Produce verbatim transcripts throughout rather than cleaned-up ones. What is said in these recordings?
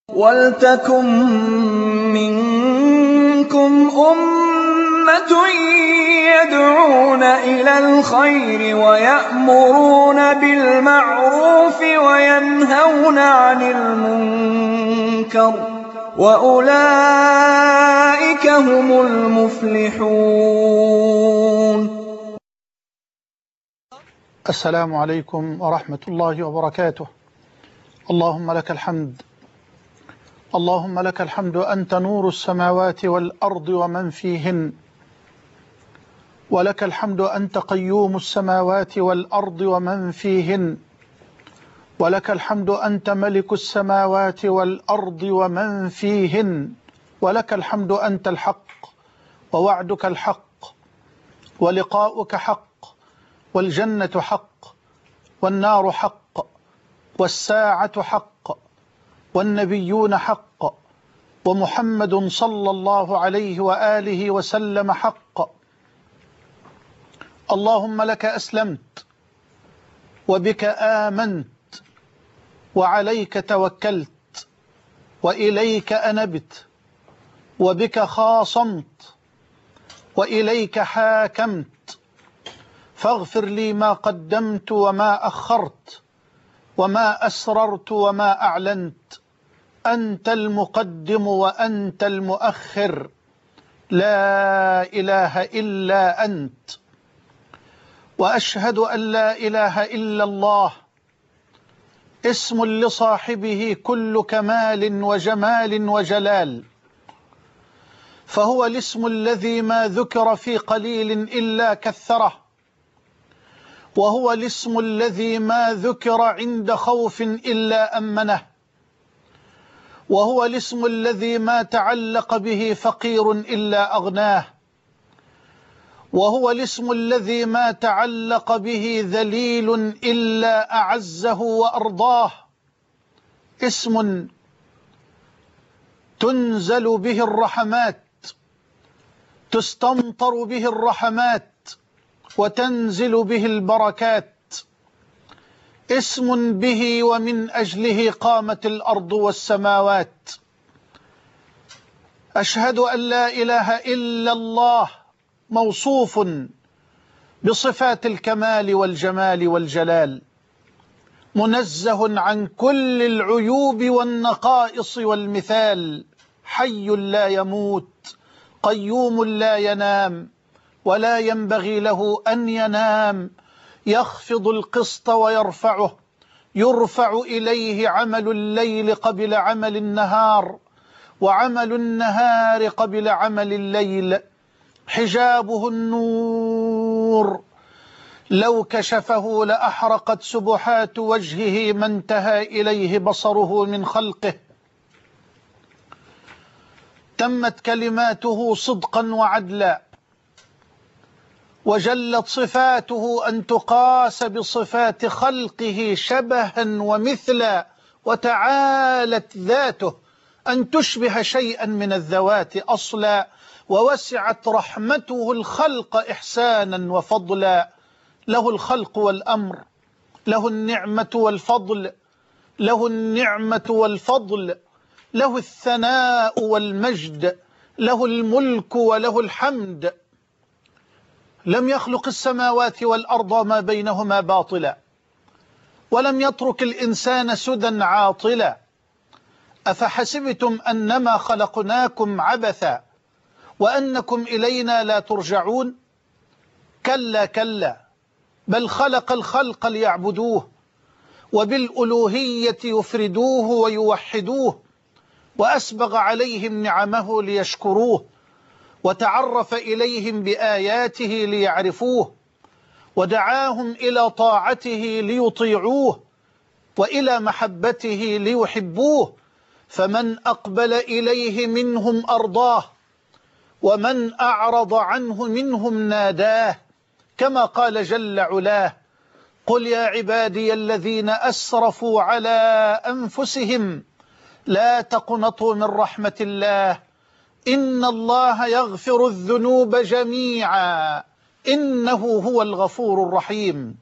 وَلْتَكُن مِّنكُمْ أُمَّةٌ يَدْعُونَ إِلَى الْخَيْرِ وَيَأْمُرُونَ بِالْمَعْرُوفِ وَيَنْهَوْنَ عَنِ الْمُنكَرِ ۚ وَأُولَٰئِكَ هُمُ الْمُفْلِحُونَ. السلام عليكم ورحمة الله وبركاته. اللهم لك الحمد، اللهم لك الحمد، أنت نور السماوات والأرض ومن فيهن، ولك الحمد أنت قيوم السماوات والأرض ومن فيهن، ولك الحمد أنت ملك السماوات والأرض ومن فيهن، ولك الحمد أنت الحق ووعدك الحق ولقاؤك حق والجنة حق والنار حق والساعة حق والنبيون حق ومحمد صلى الله عليه وآله وسلم حق. اللهم لك أسلمت وبك آمنت وعليك توكلت وإليك أنبت وبك خاصمت وإليك حاكمت، فاغفر لي ما قدمت وما أخرت وما أسررت وما أعلنت، أنت المقدم وأنت المؤخر، لا إله إلا أنت. وأشهد أن لا إله إلا الله، اسم لصاحبه كل كمال وجمال وجلال، فهو الاسم الذي ما ذكر في قليل إلا كثره، وهو الاسم الذي ما ذكر عند خوف إلا أمنه، وهو الاسم الذي ما تعلق به فقير إلا أغناه، وهو الاسم الذي ما تعلق به ذليل إلا أعزه وأرضاه، اسم تنزل به الرحمات، تستمطر به الرحمات، وتنزل به البركات، اسم به ومن أجله قامت الأرض والسماوات. أشهد أن لا إله إلا الله، موصوف بصفات الكمال والجمال والجلال، منزه عن كل العيوب والنقائص والمثال، حي لا يموت، قيوم لا ينام ولا ينبغي له أن ينام، يخفض القسط ويرفعه، يرفع إليه عمل الليل قبل عمل النهار، وعمل النهار قبل عمل الليل، حجابه النور، لو كشفه لأحرقت سبحات وجهه ما انتهى إليه بصره من خلقه. تمت كلماته صدقا وعدلا، وجلت صفاته أن تقاس بصفات خلقه شبها ومثلا، وتعالت ذاته أن تشبه شيئا من الذوات أصلا، ووسعت رحمته الخلق إحسانا وفضلا. له الخلق والأمر، له النعمة والفضل، له النعمة والفضل، له الثناء والمجد، له الملك وله الحمد. لم يخلق السماوات والأرض ما بينهما باطلا، ولم يترك الإنسان سدى عاطلا. أفحسبتم أنما خلقناكم عبثا وأنكم إلينا لا ترجعون؟ كلا كلا، بل خلق الخلق ليعبدوه، وبالألوهية يفردوه ويوحدوه، وأسبغ عليهم نعمه ليشكروه، وتعرف إليهم بآياته ليعرفوه، ودعاهم إلى طاعته ليطيعوه، وإلى محبته ليحبوه. فمن أقبل إليه منهم أرضاه، ومن أعرض عنه منهم ناداه، كما قال جل علاه: قل يا عبادي الذين أسرفوا على أنفسهم لا تقنطوا من رحمة الله، إن الله يغفر الذنوب جميعا إنه هو الغفور الرحيم.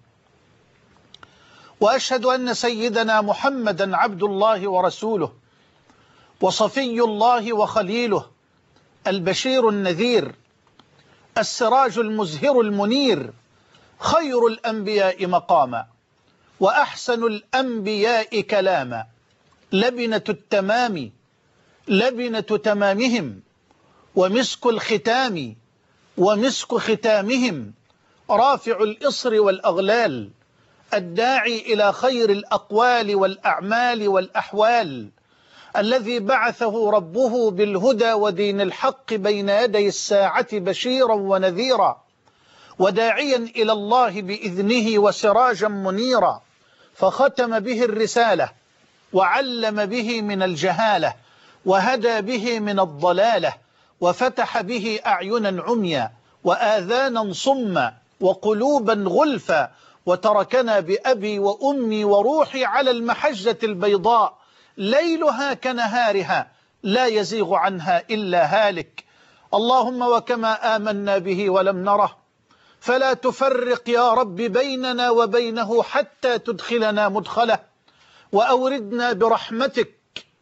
وأشهد أن سيدنا محمدا عبد الله ورسوله، وصفي الله وخليله، البشير النذير، السراج المزهر المنير، خير الأنبياء مقاما وأحسن الأنبياء كلاما، لبنة التمام لبنة تمامهم، ومسك الختام ومسك ختامهم، رافع الإصر والأغلال، الداعي إلى خير الأقوال والأعمال والأحوال، الذي بعثه ربه بالهدى ودين الحق بين يدي الساعة بشيرا ونذيرا، وداعيا إلى الله بإذنه وسراجا منيرا، فختم به الرسالة وعلم به من الجهالة وهدى به من الضلالة، وفتح به أعينا عميا وآذانا صما وقلوبا غلفا، وتركنا بأبي وأمي وروحي على المحجة البيضاء ليلها كنهارها لا يزيغ عنها إلا هالك. اللهم وكما آمنا به ولم نره فلا تفرق يا رب بيننا وبينه حتى تدخلنا مدخله، وأوردنا برحمتك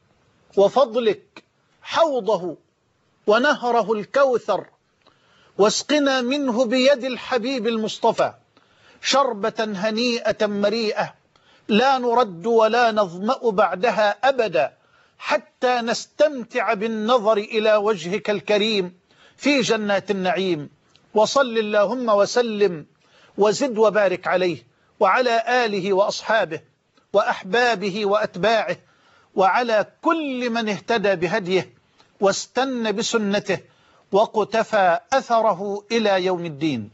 وفضلك حوضه ونهره الكوثر، واسقنا منه بيد الحبيب المصطفى شربة هنيئة مريئة لا نرد ولا نظمأ بعدها أبدا، حتى نستمتع بالنظر إلى وجهك الكريم في جنات النعيم. وصل اللهم وسلم وزد وبارك عليه وعلى آله وأصحابه وأحبابه وأتباعه، وعلى كل من اهتدى بهديه واستنى بسنته وقتفى أثره إلى يوم الدين.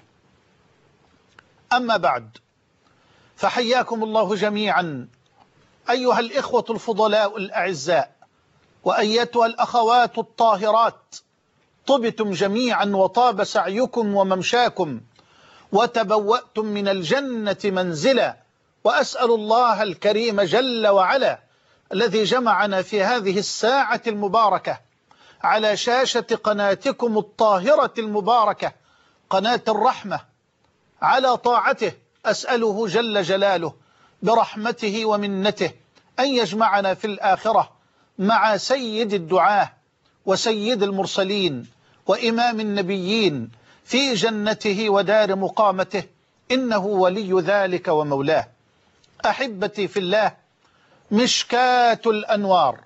أما بعد، فحياكم الله جميعا أيها الإخوة الفضلاء الأعزاء، وأيتها الأخوات الطاهرات، طبتم جميعا وطاب سعيكم وممشاكم وتبوأتم من الجنة منزلا، وأسأل الله الكريم جل وعلا الذي جمعنا في هذه الساعة المباركة على شاشة قناتكم الطاهرة المباركة قناة الرحمة على طاعته، أسأله جل جلاله برحمته ومنته أن يجمعنا في الآخرة مع سيد الدعاة وسيد المرسلين وإمام النبيين في جنته ودار مقامته، إنه ولي ذلك ومولاه. أحبتي في الله، مشكاة الأنوار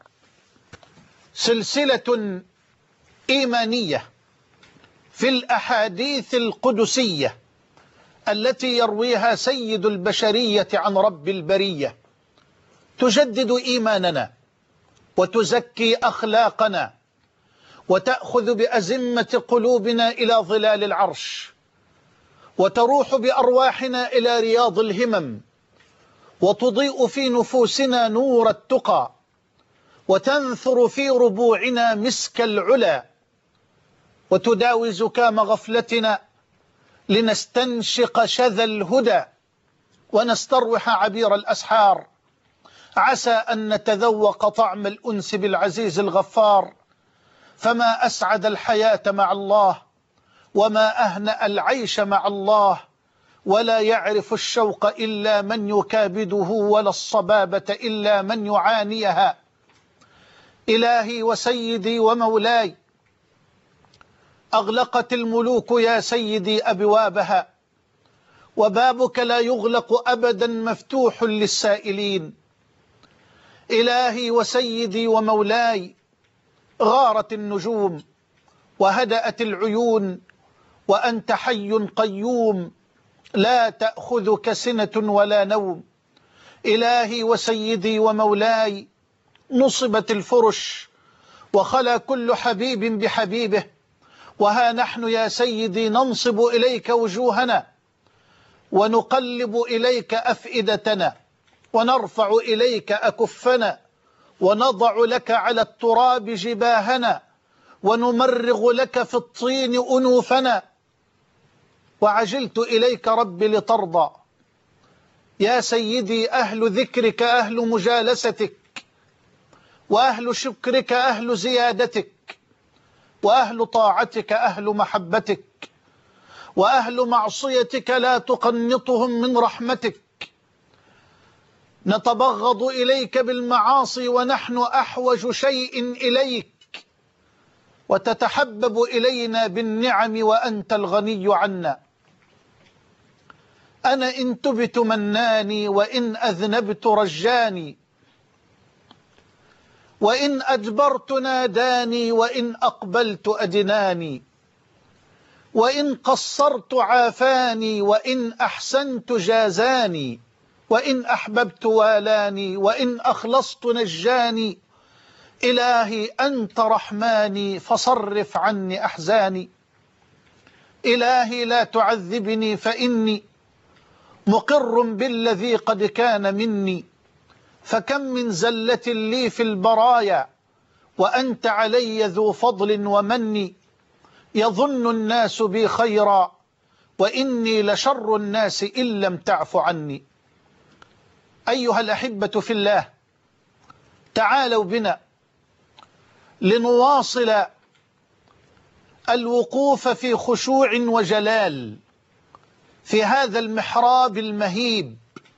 سلسلة إيمانية في الأحاديث القدسية التي يرويها سيد البشرية عن رب البرية، تجدد إيماننا وتزكي أخلاقنا وتأخذ بأزمة قلوبنا إلى ظلال العرش، وتروح بأرواحنا إلى رياض الهمم، وتضيء في نفوسنا نور التقى، وتنثر في ربوعنا مسك العلا، وتداوي زكام غفلتنا لنستنشق شذا الهدى ونستروح عبير الأسحار، عسى أن نتذوق طعم الأنس بالعزيز الغفار. فما أسعد الحياة مع الله، وما أهنأ العيش مع الله، ولا يعرف الشوق إلا من يكابده، ولا الصبابة إلا من يعانيها. إلهي وسيدي ومولاي، أغلقت الملوك يا سيدي أبوابها، وبابك لا يغلق أبدا مفتوح للسائلين. إلهي وسيدي ومولاي، غارت النجوم وهدأت العيون، وأنت حي قيوم لا تأخذك سنة ولا نوم. إلهي وسيدي ومولاي، نصبت الفرش وخلا كل حبيب بحبيبه، وها نحن يا سيدي ننصب إليك وجوهنا، ونقلب إليك أفئدتنا، ونرفع إليك أكفنا، ونضع لك على التراب جباهنا، ونمرغ لك في الطين أنوفنا. وعجلت إليك رب لترضى يا سيدي. أهل ذكرك أهل مجالستك، وأهل شكرك أهل زيادتك، وأهل طاعتك أهل محبتك، وأهل معصيتك لا تقنطهم من رحمتك. نتبغض إليك بالمعاصي ونحن أحوج شيء إليك، وتتحبب إلينا بالنعم وأنت الغني عنا. أنا إن تبت مناني، وإن أذنبت رجاني، وإن أدبرت ناداني، وإن أقبلت أدناني، وإن قصرت عافاني، وإن أحسنت جازاني، وإن أحببت والاني، وإن أخلصت نجاني. إلهي أنت رحماني فصرف عني أحزاني. إلهي لا تعذبني فإني مقر بالذي قد كان مني، فكم من زلة لي في البرايا وأنت علي ذو فضل ومن. يظن الناس بي خيرا وإني لشر الناس إن لم تعف عني. أيها الأحبة في الله، تعالوا بنا لنواصل الوقوف في خشوع وجلال في هذا المحراب المهيب،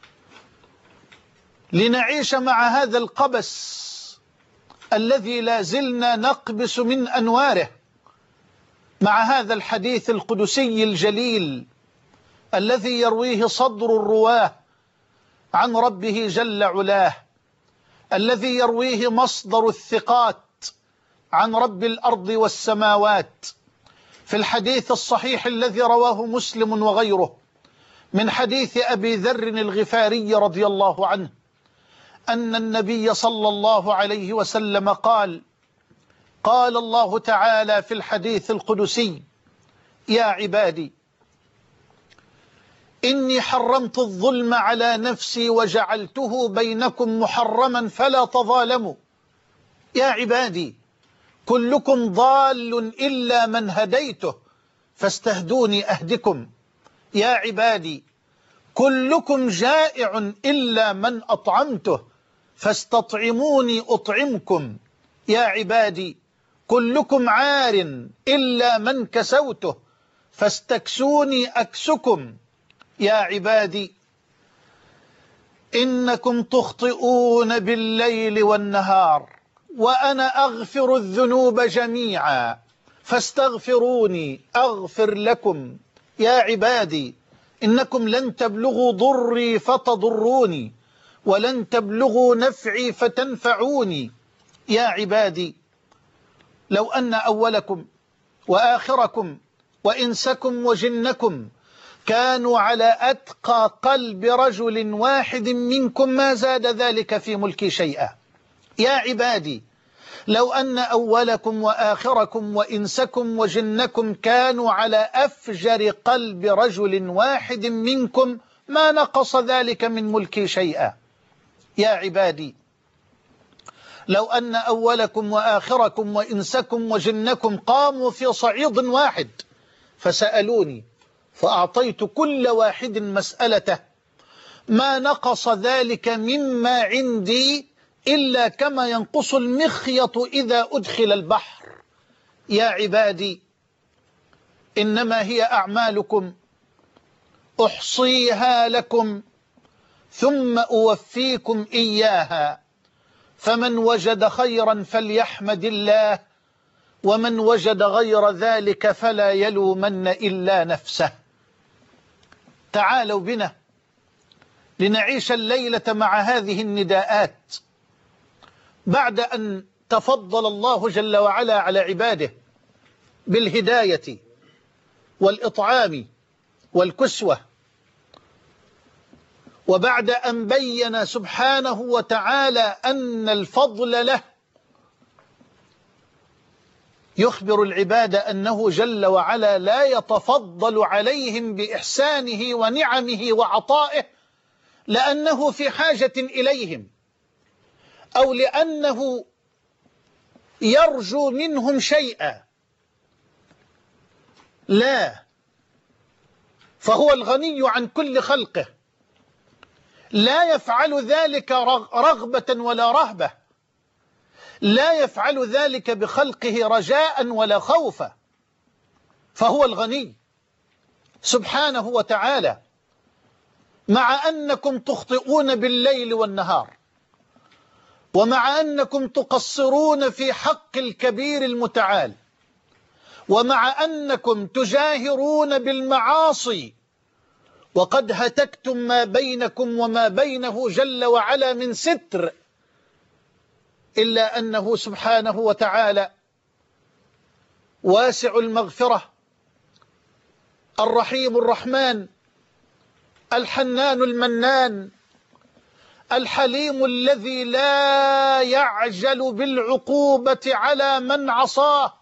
لنعيش مع هذا القبس الذي لا زلنا نقبس من أنواره، مع هذا الحديث القدسي الجليل الذي يرويه صدر الرواه عن ربه جل علاه، الذي يرويه مصدر الثقات عن رب الأرض والسماوات، في الحديث الصحيح الذي رواه مسلم وغيره من حديث أبي ذر الغفاري رضي الله عنه أن النبي صلى الله عليه وسلم قال: قال الله تعالى في الحديث القدسي: يا عبادي إني حرمت الظلم على نفسي وجعلته بينكم محرما فلا تظالموا. يا عبادي كلكم ضال إلا من هديته فاستهدوني أهدكم. يا عبادي كلكم جائع إلا من أطعمته فاستطعموني أطعمكم. يا عبادي كلكم عار إلا من كسوته فاستكسوني أكسكم. يا عبادي إنكم تخطئون بالليل والنهار وأنا أغفر الذنوب جميعا فاستغفروني أغفر لكم. يا عبادي إنكم لن تبلغوا ضري فتضروني ولن تبلغوا نفعي فتنفعوني. يا عبادي لو أن أولكم وآخركم وإنسكم وجنكم كانوا على أتقى قلب رجل واحد منكم ما زاد ذلك في ملكي شيئا. يا عبادي لو أن أولكم وآخركم وإنسكم وجنكم كانوا على أفجر قلب رجل واحد منكم ما نقص ذلك من ملكي شيئا. يا عبادي لو أن أولكم وآخركم وإنسكم وجنكم قاموا في صعيد واحد فسألوني فأعطيت كل واحد مسألته ما نقص ذلك مما عندي إلا كما ينقص المخيط إذا أدخل البحر. يا عبادي إنما هي أعمالكم أحصيها لكم ثم أوفيكم إياها، فمن وجد خيرا فليحمد الله ومن وجد غير ذلك فلا يلومن إلا نفسه. تعالوا بنا لنعيش الليلة مع هذه النداءات بعد أن تفضل الله جل وعلا على عباده بالهداية والإطعام والكسوة، وبعد أن بين سبحانه وتعالى أن الفضل له، يخبر العباد أنه جل وعلا لا يتفضل عليهم بإحسانه ونعمه وعطائه لأنه في حاجة إليهم أو لأنه يرجو منهم شيئا، لا، فهو الغني عن كل خلقه، لا يفعل ذلك رغبة ولا رهبة، لا يفعل ذلك بخلقه رجاء ولا خوفا، فهو الغني سبحانه وتعالى. مع أنكم تخطئون بالليل والنهار، ومع أنكم تقصرون في حق الكبير المتعال، ومع أنكم تجاهرون بالمعاصي، وقد هتكتم ما بينكم وما بينه جل وعلا من ستر، إلا أنه سبحانه وتعالى واسع المغفرة، الرحيم الرحمن، الحنان المنان، الحليم الذي لا يعجل بالعقوبة على من عصاه،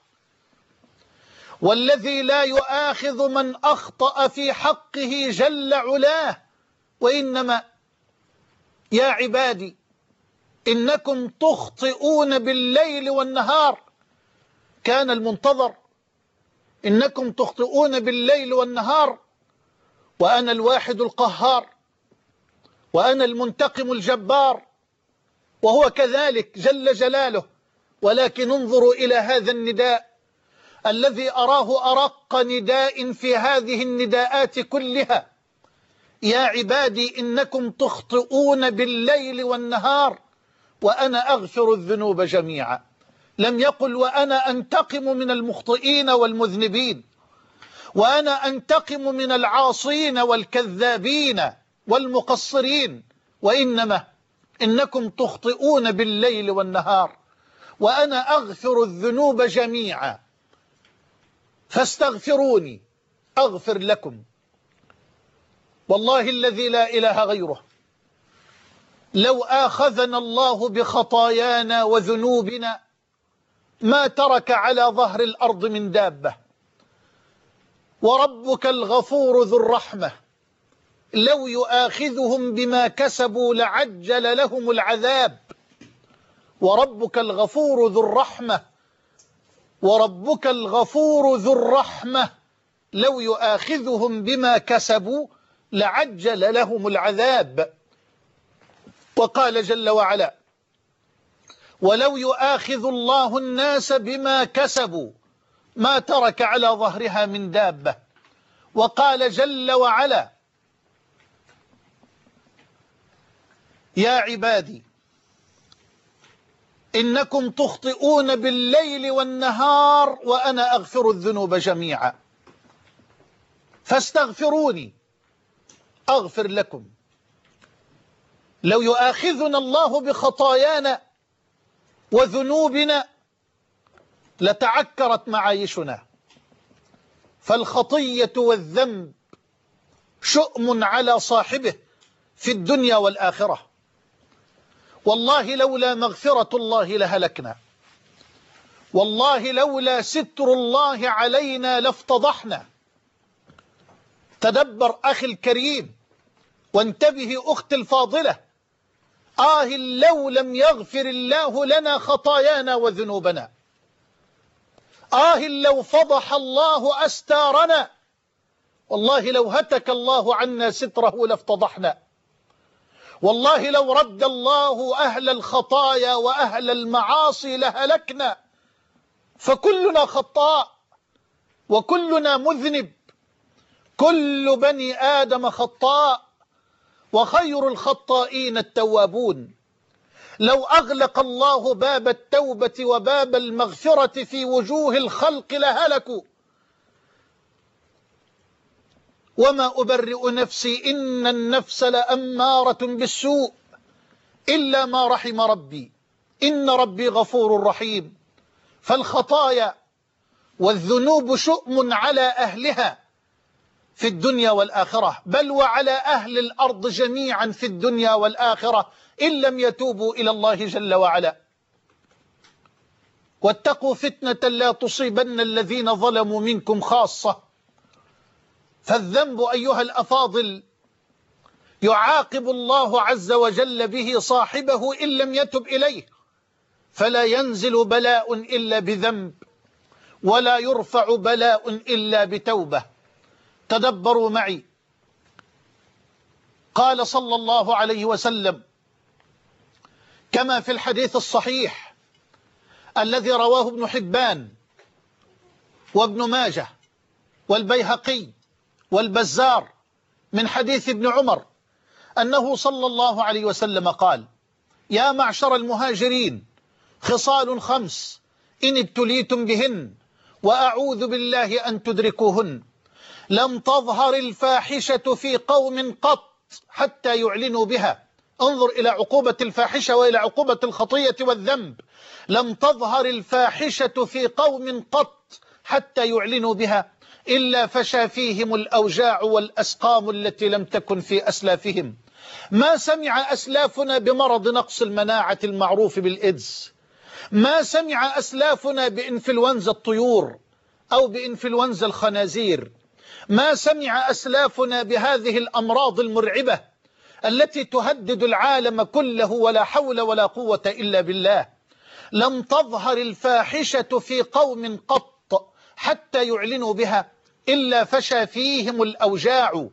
والذي لا يؤاخذ من أخطأ في حقه جل علاه، وإنما يا عبادي إنكم تخطئون بالليل والنهار. كان المنتظر إنكم تخطئون بالليل والنهار، وأنا الواحد القهار، وأنا المنتقم الجبار، وهو كذلك جل جلاله. ولكن انظروا إلى هذا النداء الذي أراه أرق نداء في هذه النداءات كلها: يا عبادي إنكم تخطئون بالليل والنهار وأنا أغفر الذنوب جميعا. لم يقل وأنا أنتقم من المخطئين والمذنبين، وأنا أنتقم من العاصين والكذابين والمقصرين، وإنما إنكم تخطئون بالليل والنهار وأنا أغفر الذنوب جميعا فاستغفروني أغفر لكم. والله الذي لا إله غيره، لو آخذنا الله بخطايانا وذنوبنا ما ترك على ظهر الأرض من دابة. وربك الغفور ذو الرحمة لو يؤاخذهم بما كسبوا لعجل لهم العذاب. وربك الغفور ذو الرحمة وربك الغفور ذو الرحمة لو يؤاخذهم بما كسبوا لعجل لهم العذاب. وقال جل وعلا: ولو يؤاخذ الله الناس بما كسبوا ما ترك على ظهرها من دابة. وقال جل وعلا: يا عبادي إنكم تخطئون بالليل والنهار وأنا أغفر الذنوب جميعا فاستغفروني أغفر لكم. لو يؤاخذنا الله بخطايانا وذنوبنا لتعكرت معايشنا، فالخطية والذنب شؤم على صاحبه في الدنيا والآخرة. والله لولا مغفرة الله لهلكنا، والله لولا ستر الله علينا لافتضحنا. تدبر أخي الكريم وانتبه أختي الفاضلة، آه لو لم يغفر الله لنا خطايانا وذنوبنا، آه لو فضح الله أستارنا، والله لو هتك الله عنا ستره لافتضحنا. والله لو رد الله أهل الخطايا وأهل المعاصي لهلكنا. فكلنا خطاء وكلنا مذنب، كل بني آدم خطاء وخير الخطائين التوابون. لو أغلق الله باب التوبة وباب المغفرة في وجوه الخلق لهلكوا. وما أبرئ نفسي إن النفس لأمارة بالسوء إلا ما رحم ربي إن ربي غفور رحيم. فالخطايا والذنوب شؤم على أهلها في الدنيا والآخرة، بل وعلى أهل الأرض جميعا في الدنيا والآخرة إن لم يتوبوا إلى الله جل وعلا. واتقوا فتنة لا تصيبن الذين ظلموا منكم خاصة. فالذنب أيها الأفاضل يعاقب الله عز وجل به صاحبه إن لم يتب إليه، فلا ينزل بلاء إلا بذنب، ولا يرفع بلاء إلا بتوبة. تدبروا معي، قال صلى الله عليه وسلم كما في الحديث الصحيح الذي رواه ابن حبان وابن ماجه والبيهقي والبزار من حديث ابن عمر أنه صلى الله عليه وسلم قال: يا معشر المهاجرين، خصال خمس إن ابتليتم بهن وأعوذ بالله أن تدركوهن. لم تظهر الفاحشة في قوم قط حتى يعلنوا بها. انظر إلى عقوبة الفاحشة وإلى عقوبة الخطية والذنب. لم تظهر الفاحشة في قوم قط حتى يعلنوا بها إلا فشى فيهم الأوجاع والأسقام التي لم تكن في أسلافهم. ما سمع أسلافنا بمرض نقص المناعة المعروف بالإيدز، ما سمع أسلافنا بإنفلونزا الطيور أو بإنفلونزا الخنازير، ما سمع أسلافنا بهذه الأمراض المرعبة التي تهدد العالم كله، ولا حول ولا قوة إلا بالله. لم تظهر الفاحشة في قوم قط حتى يعلنوا بها إلا فشى فيهم الأوجاع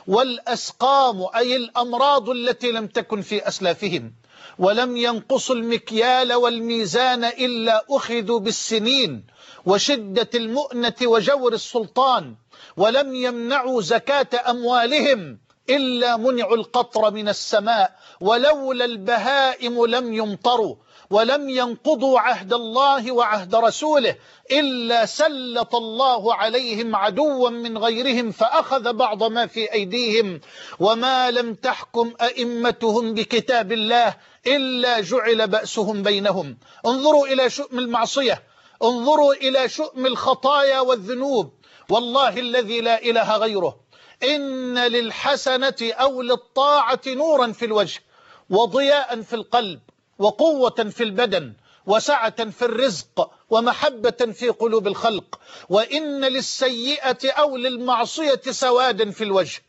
والأسقام، أي الأمراض التي لم تكن في أسلافهم. ولم ينقصوا المكيال والميزان إلا أخذوا بالسنين وشدة المؤنة وجور السلطان. ولم يمنعوا زكاة أموالهم إلا منعوا القطر من السماء، ولولا البهائم لم يمطروا. ولم ينقضوا عهد الله وعهد رسوله إلا سلط الله عليهم عدوا من غيرهم فأخذ بعض ما في أيديهم. وما لم تحكم أئمتهم بكتاب الله إلا جعل بأسهم بينهم. انظروا إلى شؤم المعصية، انظروا إلى شؤم الخطايا والذنوب. والله الذي لا إله غيره، إن للحسنة أو للطاعة نورا في الوجه وضياء في القلب وقوة في البدن وسعة في الرزق ومحبة في قلوب الخلق. وإن للسيئة أو للمعصية سوادا في الوجه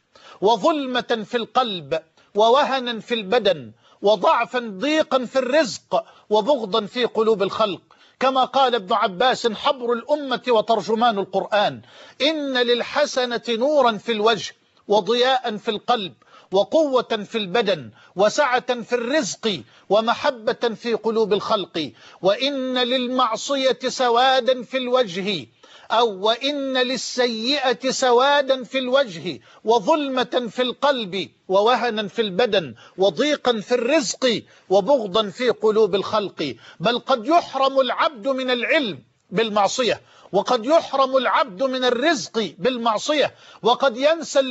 وظلمة في القلب ووهنا في البدن وضعفا ضيقا في الرزق وبغضا في قلوب الخلق. كما قال ابن عباس حبر الأمة وترجمان القرآن: إن للحسنة نورا في الوجه وضياء في القلب وقوة في البدن وسعة في الرزق ومحبة في قلوب الخلق. وإن للمعصية سوادا في الوجه أو وإن للسيئة سوادا في الوجه وظلمة في القلب ووهنا في البدن وضيقا في الرزق وبغضا في قلوب الخلق. بل قد يحرم العبد من العلم بالمعصية، وقد يحرم العبد من الرزق بالمعصية، وقد ينسى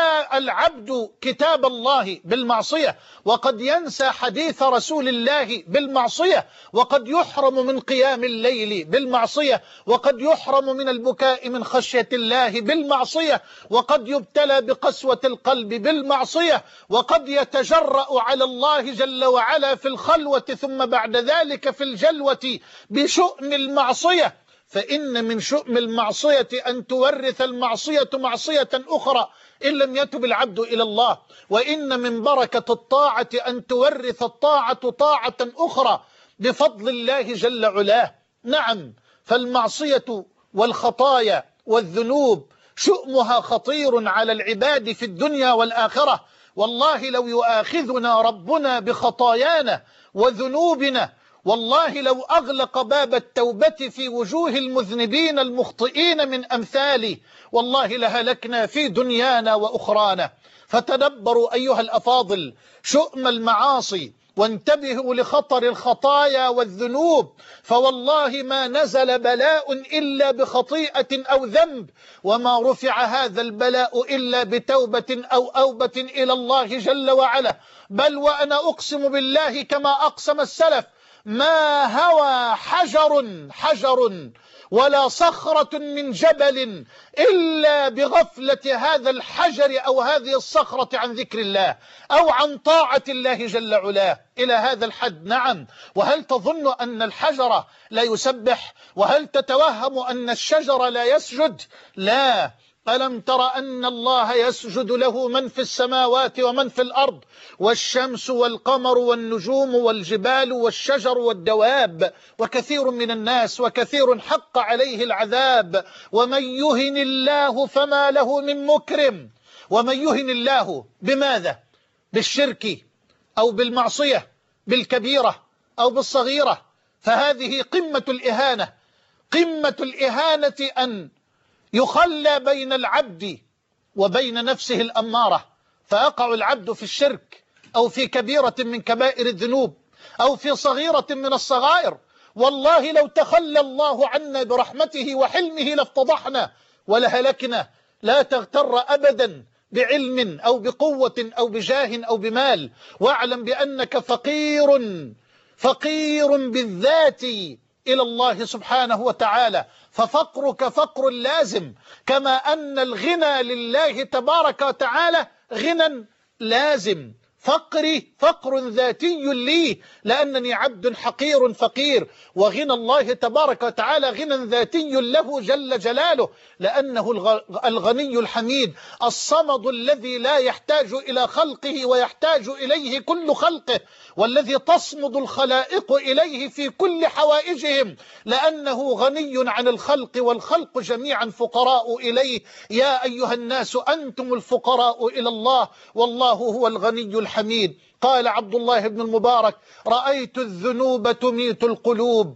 العبد كتاب الله بالمعصية، وقد ينسى حديث رسول الله بالمعصية، وقد يحرم من قيام الليل بالمعصية، وقد يحرم من البكاء من خشية الله بالمعصية، وقد يبتلى بقسوة القلب بالمعصية، وقد يتجرأ على الله جل وعلا في الخلوة ثم بعد ذلك في الجلوة بشؤم المعصية. فإن من شؤم المعصية أن تورث المعصية معصية أخرى إن لم يتب العبد إلى الله، وإن من بركة الطاعة أن تورث الطاعة طاعة أخرى بفضل الله جل علاه. نعم، فالمعصية والخطايا والذنوب شؤمها خطير على العباد في الدنيا والآخرة. والله لو يؤاخذنا ربنا بخطايانا وذنوبنا، والله لو أغلق باب التوبة في وجوه المذنبين المخطئين من أمثالي، والله لهلكنا في دنيانا وأخرانا. فتدبروا أيها الأفاضل شؤم المعاصي، وانتبهوا لخطر الخطايا والذنوب، فوالله ما نزل بلاء إلا بخطيئة أو ذنب، وما رفع هذا البلاء إلا بتوبة أو أوبة إلى الله جل وعلا. بل وأنا أقسم بالله كما أقسم السلف: ما هوى حجر حجر ولا صخرة من جبل إلا بغفلة هذا الحجر أو هذه الصخرة عن ذكر الله أو عن طاعة الله جل علاه إلى هذا الحد. نعم، وهل تظن أن الحجر لا يسبح؟ وهل تتوهم أن الشجر لا يسجد؟ لا. ألم تر أن الله يسجد له من في السماوات ومن في الأرض، والشمس والقمر والنجوم والجبال والشجر والدواب، وكثير من الناس وكثير حق عليه العذاب. ومن يهن الله فما له من مكرم. ومن يهن الله بماذا؟ بالشرك أو بالمعصية، بالكبيرة أو بالصغيرة، فهذه قمة الإهانة. قمة الإهانة أن يخلى بين العبد وبين نفسه الأمارة فيقع العبد في الشرك أو في كبيرة من كبائر الذنوب أو في صغيرة من الصغائر، والله لو تخلى الله عنا برحمته وحلمه لافتضحنا ولهلكنا. لا تغتر أبدا بعلم أو بقوة أو بجاه أو بمال، واعلم بأنك فقير فقير بالذات إلى الله سبحانه وتعالى، ففقرك فقر لازم، كما أن الغنى لله تبارك وتعالى غنى لازم. فقري فقر ذاتي لي لأنني عبد حقير فقير، وغنى الله تبارك وتعالى غنى ذاتي له جل جلاله، لأنه الغني الحميد الصمد الذي لا يحتاج إلى خلقه ويحتاج إليه كل خلقه، والذي تصمد الخلائق إليه في كل حوائجهم، لأنه غني عن الخلق والخلق جميعا فقراء إليه. يا أيها الناس أنتم الفقراء إلى الله والله هو الغني الحميد. قال عبد الله بن المبارك: رأيت الذنوب تميت القلوب.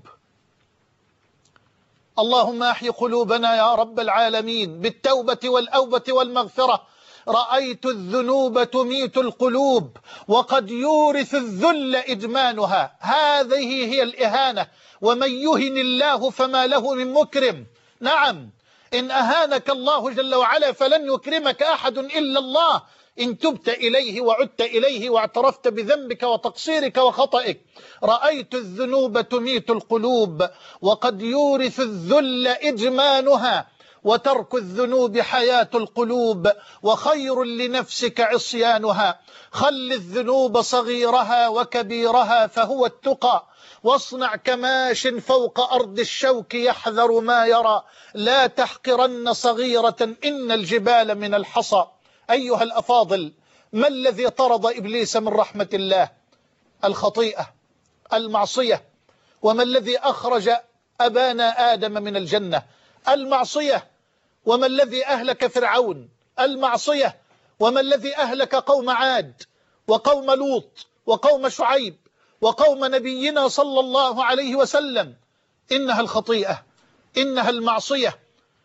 اللهم أحي قلوبنا يا رب العالمين بالتوبة والأوبة والمغفرة. رأيت الذنوب تميت القلوب وقد يورث الذل إدمانها. هذه هي الإهانة، ومن يهن الله فما له من مكرم. نعم، إن أهانك الله جل وعلا فلن يكرمك أحد إلا الله، إن تبت إليه وعدت إليه واعترفت بذنبك وتقصيرك وخطئك. رأيت الذنوب تميت القلوب وقد يورث الذل إدمانها، وترك الذنوب حياة القلوب، وخير لنفسك عصيانها. خل الذنوب صغيرها وكبيرها فهو التقى، واصنع كماش فوق أرض الشوك يحذر ما يرى. لا تحقرن صغيرة إن الجبال من الحصى. أيها الأفاضل، ما الذي طرد إبليس من رحمة الله؟ الخطيئة، المعصية. وما الذي أخرج أبانا آدم من الجنة؟ المعصية. وما الذي أهلك فرعون؟ المعصية. وما الذي أهلك قوم عاد وقوم لوط وقوم شعيب وقوم نبينا صلى الله عليه وسلم؟ إنها الخطيئة، إنها المعصية.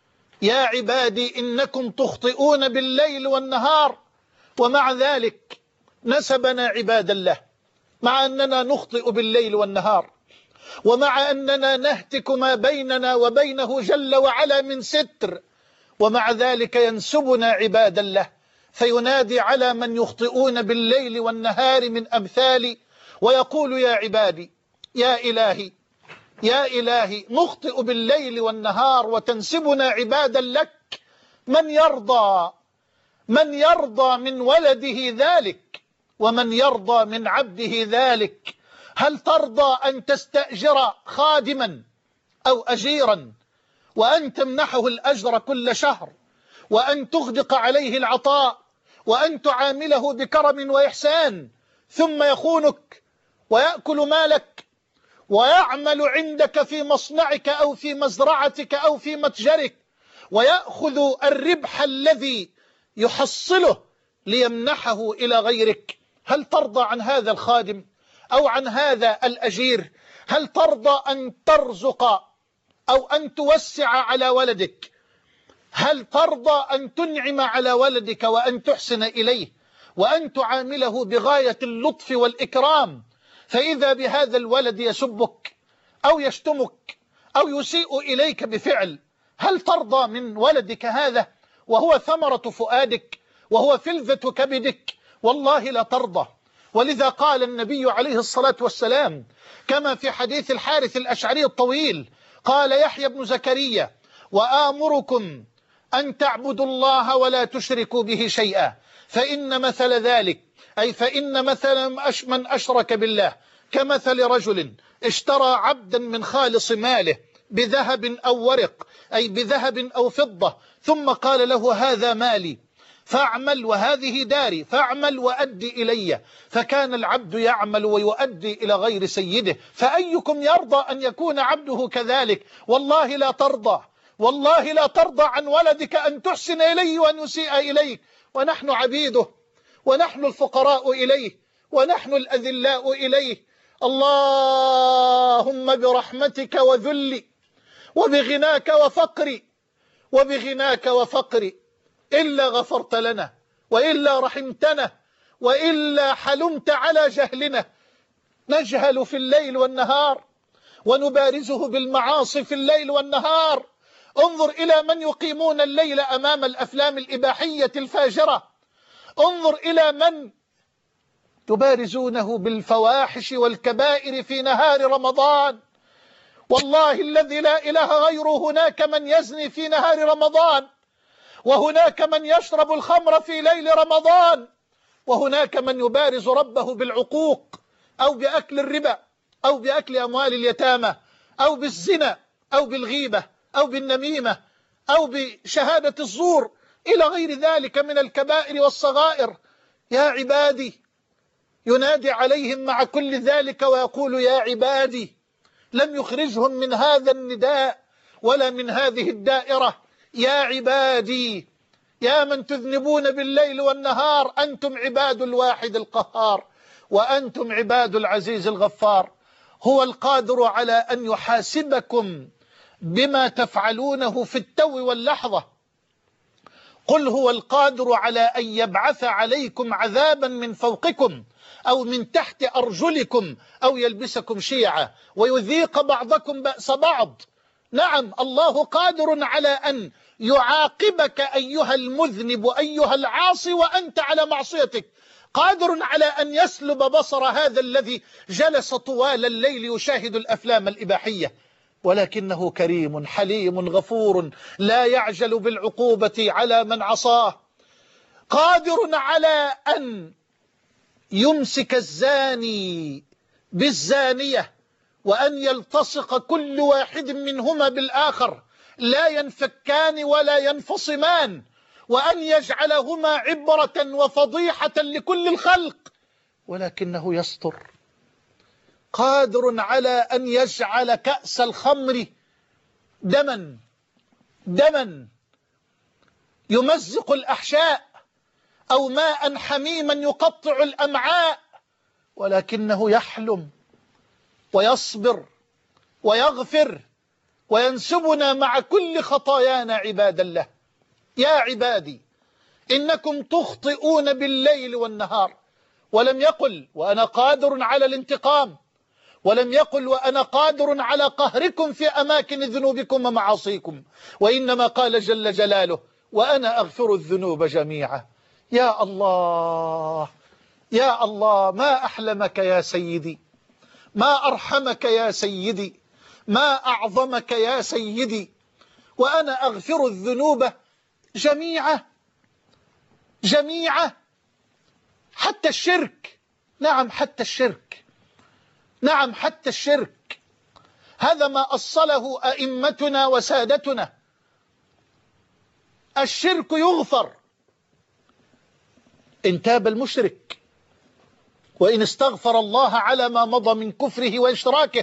يا عبادي إنكم تخطئون بالليل والنهار، ومع ذلك نسبنا عباد الله، مع أننا نخطئ بالليل والنهار، ومع أننا نهتك ما بيننا وبينه جل وعلا من ستر، ومع ذلك ينسبنا عباد الله، فينادي على من يخطئون بالليل والنهار من أمثالي ويقول: يا عبادي، يا إلهي، يا إلهي، نخطئ بالليل والنهار وتنسبنا عبادا لك. من يرضى من يرضى من ولده ذلك، ومن يرضى من عبده ذلك؟ هل ترضى أن تستأجر خادما أو أجيرا وأن تمنحه الأجر كل شهر، وأن تغدق عليه العطاء، وأن تعامله بكرم وإحسان، ثم يخونك ويأكل مالك ويعمل عندك في مصنعك أو في مزرعتك أو في متجرك، ويأخذ الربح الذي يحصله ليمنحه إلى غيرك؟ هل ترضى عن هذا الخادم أو عن هذا الأجير؟ هل ترضى أن ترزق أو أن توسع على ولدك؟ هل ترضى أن تنعم على ولدك وأن تحسن إليه وأن تعامله بغاية اللطف والإكرام، فإذا بهذا الولد يسبك أو يشتمك أو يسيء إليك بفعل؟ هل ترضى من ولدك هذا وهو ثمرة فؤادك وهو فلذة كبدك؟ والله لا ترضى. ولذا قال النبي عليه الصلاة والسلام كما في حديث الحارث الأشعري الطويل، قال يحيى بن زكريا: وآمركم أن تعبدوا الله ولا تشركوا به شيئا، فإن مثل ذلك، أي فإن مثل من أشرك بالله كمثل رجل اشترى عبدا من خالص ماله بذهب أو ورق، أي بذهب أو فضة، ثم قال له: هذا مالي فاعمل وهذه داري فاعمل وأدي إلي. فكان العبد يعمل ويؤدي إلى غير سيده. فأيكم يرضى أن يكون عبده كذلك؟ والله لا ترضى، والله لا ترضى عن ولدك أن تحسن إليه وأن يسيء إليك، ونحن عبيده، ونحن الفقراء إليه، ونحن الأذلاء إليه. اللهم برحمتك وذلي وبغناك وفقري وبغناك وفقري إلا غفرت لنا وإلا رحمتنا، وإلا حلمت على جهلنا. نجهل في الليل والنهار ونبارزه بالمعاصي في الليل والنهار. انظر إلى من يقيمون الليل أمام الأفلام الإباحية الفاجرة، انظر إلى من يبارزونه بالفواحش والكبائر في نهار رمضان. والله الذي لا إله غيره، هناك من يزني في نهار رمضان، وهناك من يشرب الخمر في ليل رمضان، وهناك من يبارز ربه بالعقوق أو بأكل الربا أو بأكل أموال اليتامى أو بالزنا أو بالغيبة أو بالنميمة أو بشهادة الزور إلى غير ذلك من الكبائر والصغائر. يا عبادي، ينادي عليهم مع كل ذلك ويقول يا عبادي، لم يخرجهم من هذا النداء ولا من هذه الدائرة. يا عبادي، يا من تذنبون بالليل والنهار، أنتم عباد الواحد القهار، وأنتم عباد العزيز الغفار. هو القادر على أن يحاسبكم بما تفعلونه في التو واللحظة. قل هو القادر على أن يبعث عليكم عذابا من فوقكم أو من تحت أرجلكم أو يلبسكم شيعا ويذيق بعضكم بأس بعض. نعم، الله قادر على أن يعاقبك أيها المذنب أيها العاصي وأنت على معصيتك، قادر على أن يسلب بصر هذا الذي جلس طوال الليل يشاهد الأفلام الإباحية، ولكنه كريم حليم غفور لا يعجل بالعقوبة على من عصاه. قادر على أن يمسك الزاني بالزانية وأن يلتصق كل واحد منهما بالآخر، لا ينفكان ولا ينفصمان، وأن يجعلهما عبرة وفضيحة لكل الخلق، ولكنه يستر. قادر على أن يجعل كأس الخمر دما دما يمزق الأحشاء، أو ماء حميما يقطع الأمعاء، ولكنه يحلم ويصبر ويغفر وينسبنا مع كل خطايانا عباد الله. يا عبادي، إنكم تخطئون بالليل والنهار. ولم يقل وأنا قادر على الانتقام، ولم يقل وأنا قادر على قهركم في أماكن ذنوبكم ومعاصيكم، وإنما قال جل جلاله وأنا أغفر الذنوب جميعا. يا الله، يا الله، ما أحلمك يا سيدي، ما أرحمك يا سيدي، ما أعظمك يا سيدي. وأنا أغفر الذنوب جميعا جميعا، حتى الشرك. نعم، حتى الشرك، نعم حتى الشرك. هذا ما أصله أئمتنا وسادتنا. الشرك يغفر إن تاب المشرك، وإن استغفر الله على ما مضى من كفره وإشراكه.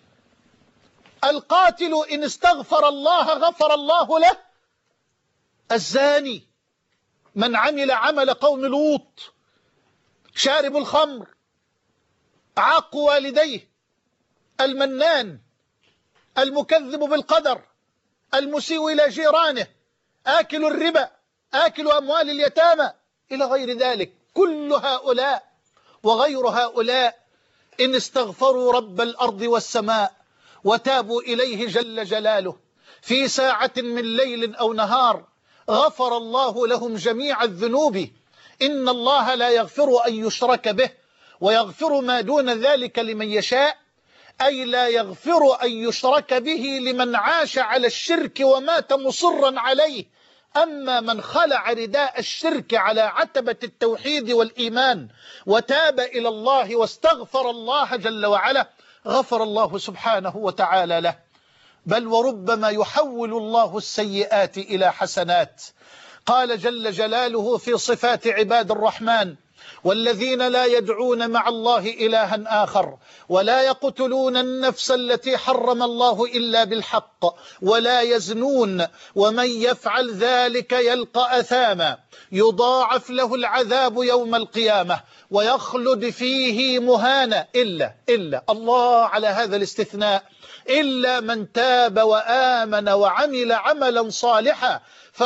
القاتل إن استغفر الله غفر الله له. الزاني من عمل عمل قوم لوط، شارب الخمر، عاق والديه، المنان، المكذب بالقدر، المسيء إلى جيرانه، آكل الربا، آكل أموال اليتامى، إلى غير ذلك. كل هؤلاء وغير هؤلاء إن استغفروا رب الأرض والسماء وتابوا إليه جل جلاله في ساعة من ليل أو نهار، غفر الله لهم جميع الذنوب. إن الله لا يغفر أن يشرك به ويغفر ما دون ذلك لمن يشاء، أي لا يغفر أن يشرك به لمن عاش على الشرك ومات مصرا عليه. أما من خلع رداء الشرك على عتبة التوحيد والإيمان وتاب إلى الله واستغفر الله جل وعلا، غفر الله سبحانه وتعالى له. بل وربما يحول الله السيئات إلى حسنات. قال جل جلاله في صفات عباد الرحمن والذين لا يدعون مع الله إلها آخر ولا يقتلون النفس التي حرم الله إلا بالحق ولا يزنون ومن يفعل ذلك يلقى أثاما يضاعف له العذاب يوم القيامة ويخلد فيه مهانا إلا إلا الله على هذا الاستثناء إلا من تاب وآمن وعمل عملا صالحا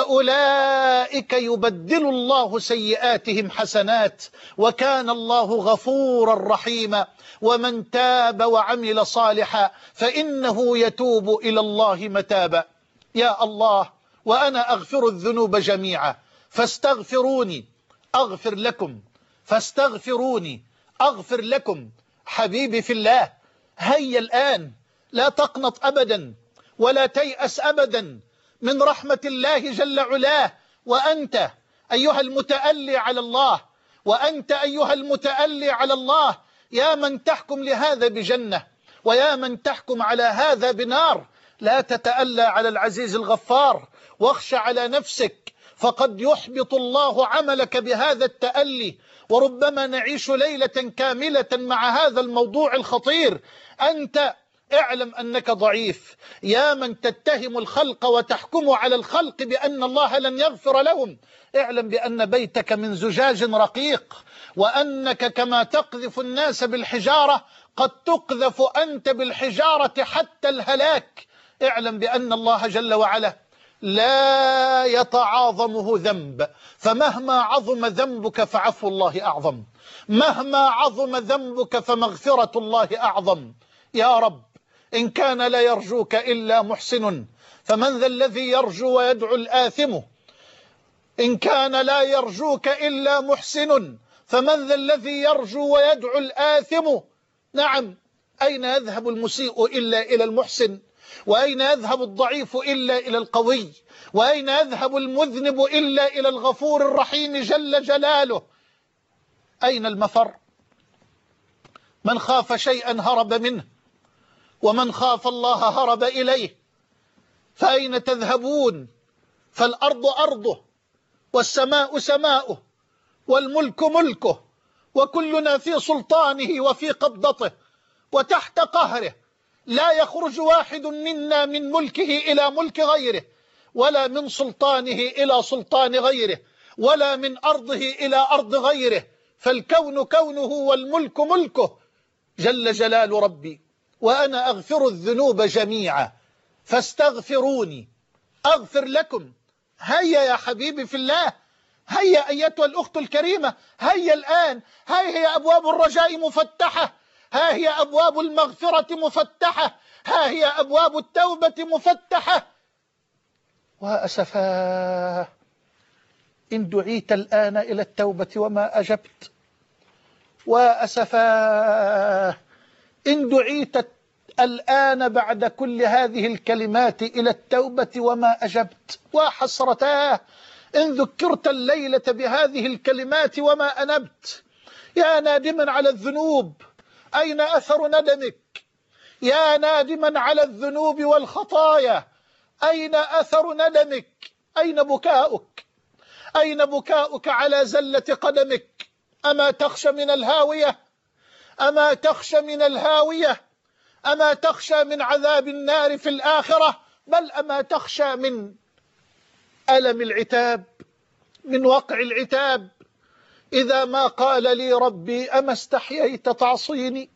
فأولئك يبدل الله سيئاتهم حسنات وكان الله غفورا رحيما. ومن تاب وعمل صالحا فإنه يتوب إلى الله متابا. يا الله، وأنا أغفر الذنوب جميعا فاستغفروني أغفر لكم، فاستغفروني أغفر لكم. حبيبي في الله، هيا الآن، لا تقنط أبدا ولا تيأس أبدا من رحمة الله جل علاه. وأنت أيها المتألي على الله، وأنت أيها المتألي على الله، يا من تحكم لهذا بجنة ويا من تحكم على هذا بنار، لا تتألى على العزيز الغفار، واخشى على نفسك، فقد يحبط الله عملك بهذا التألي. وربما نعيش ليلة كاملة مع هذا الموضوع الخطير. أنت اعلم أنك ضعيف، يا من تتهم الخلق وتحكم على الخلق بأن الله لن يغفر لهم، اعلم بأن بيتك من زجاج رقيق، وأنك كما تقذف الناس بالحجارة قد تقذف أنت بالحجارة حتى الهلاك. اعلم بأن الله جل وعلا لا يتعاظمه ذنب، فمهما عظم ذنبك فعفو الله أعظم، مهما عظم ذنبك فمغفرة الله أعظم. يا رب، إن كان لا يرجوك إلا محسن فمن ذا الذي يرجو ويدعو الآثم؟ إن كان لا يرجوك إلا محسن فمن ذا الذي يرجو ويدعو الآثم؟ نعم، أين يذهب المسيء إلا إلى المحسن؟ وأين يذهب الضعيف إلا إلى القوي؟ وأين يذهب المذنب إلا إلى الغفور الرحيم جل جلاله؟ أين المفر؟ من خاف شيئا هرب منه، ومن خاف الله هرب إليه. فأين تذهبون؟ فالأرض أرضه، والسماء سماؤه، والملك ملكه، وكلنا في سلطانه وفي قبضته وتحت قهره. لا يخرج واحد منا من ملكه إلى ملك غيره، ولا من سلطانه إلى سلطان غيره، ولا من أرضه إلى أرض غيره، فالكون كونه والملك ملكه جل جلال ربي. وأنا أغفر الذنوب جميعا فاستغفروني أغفر لكم. هيا يا حبيبي في الله، هيا أيتها الأخت الكريمة، هيا الآن، ها هي أبواب الرجاء مفتحة، ها هي أبواب المغفرة مفتحة، ها هي أبواب التوبة مفتحة. وأسفا إن دعيت الآن إلى التوبة وما أجبت، وأسفا إن دعيت الآن بعد كل هذه الكلمات إلى التوبة وما أجبت، وحسرتاه إن ذكرت الليلة بهذه الكلمات وما أنبت. يا نادما على الذنوب، أين أثر ندمك؟ يا نادما على الذنوب والخطايا، أين أثر ندمك؟ أين بكاؤك؟ أين بكاؤك على زلة قدمك؟ أما تخشى من الهاوية؟ أما تخشى من الهاوية؟ أما تخشى من عذاب النار في الآخرة؟ بل أما تخشى من ألم العتاب، من وقع العتاب؟ إذا ما قال لي ربي أما استحييت تعصيني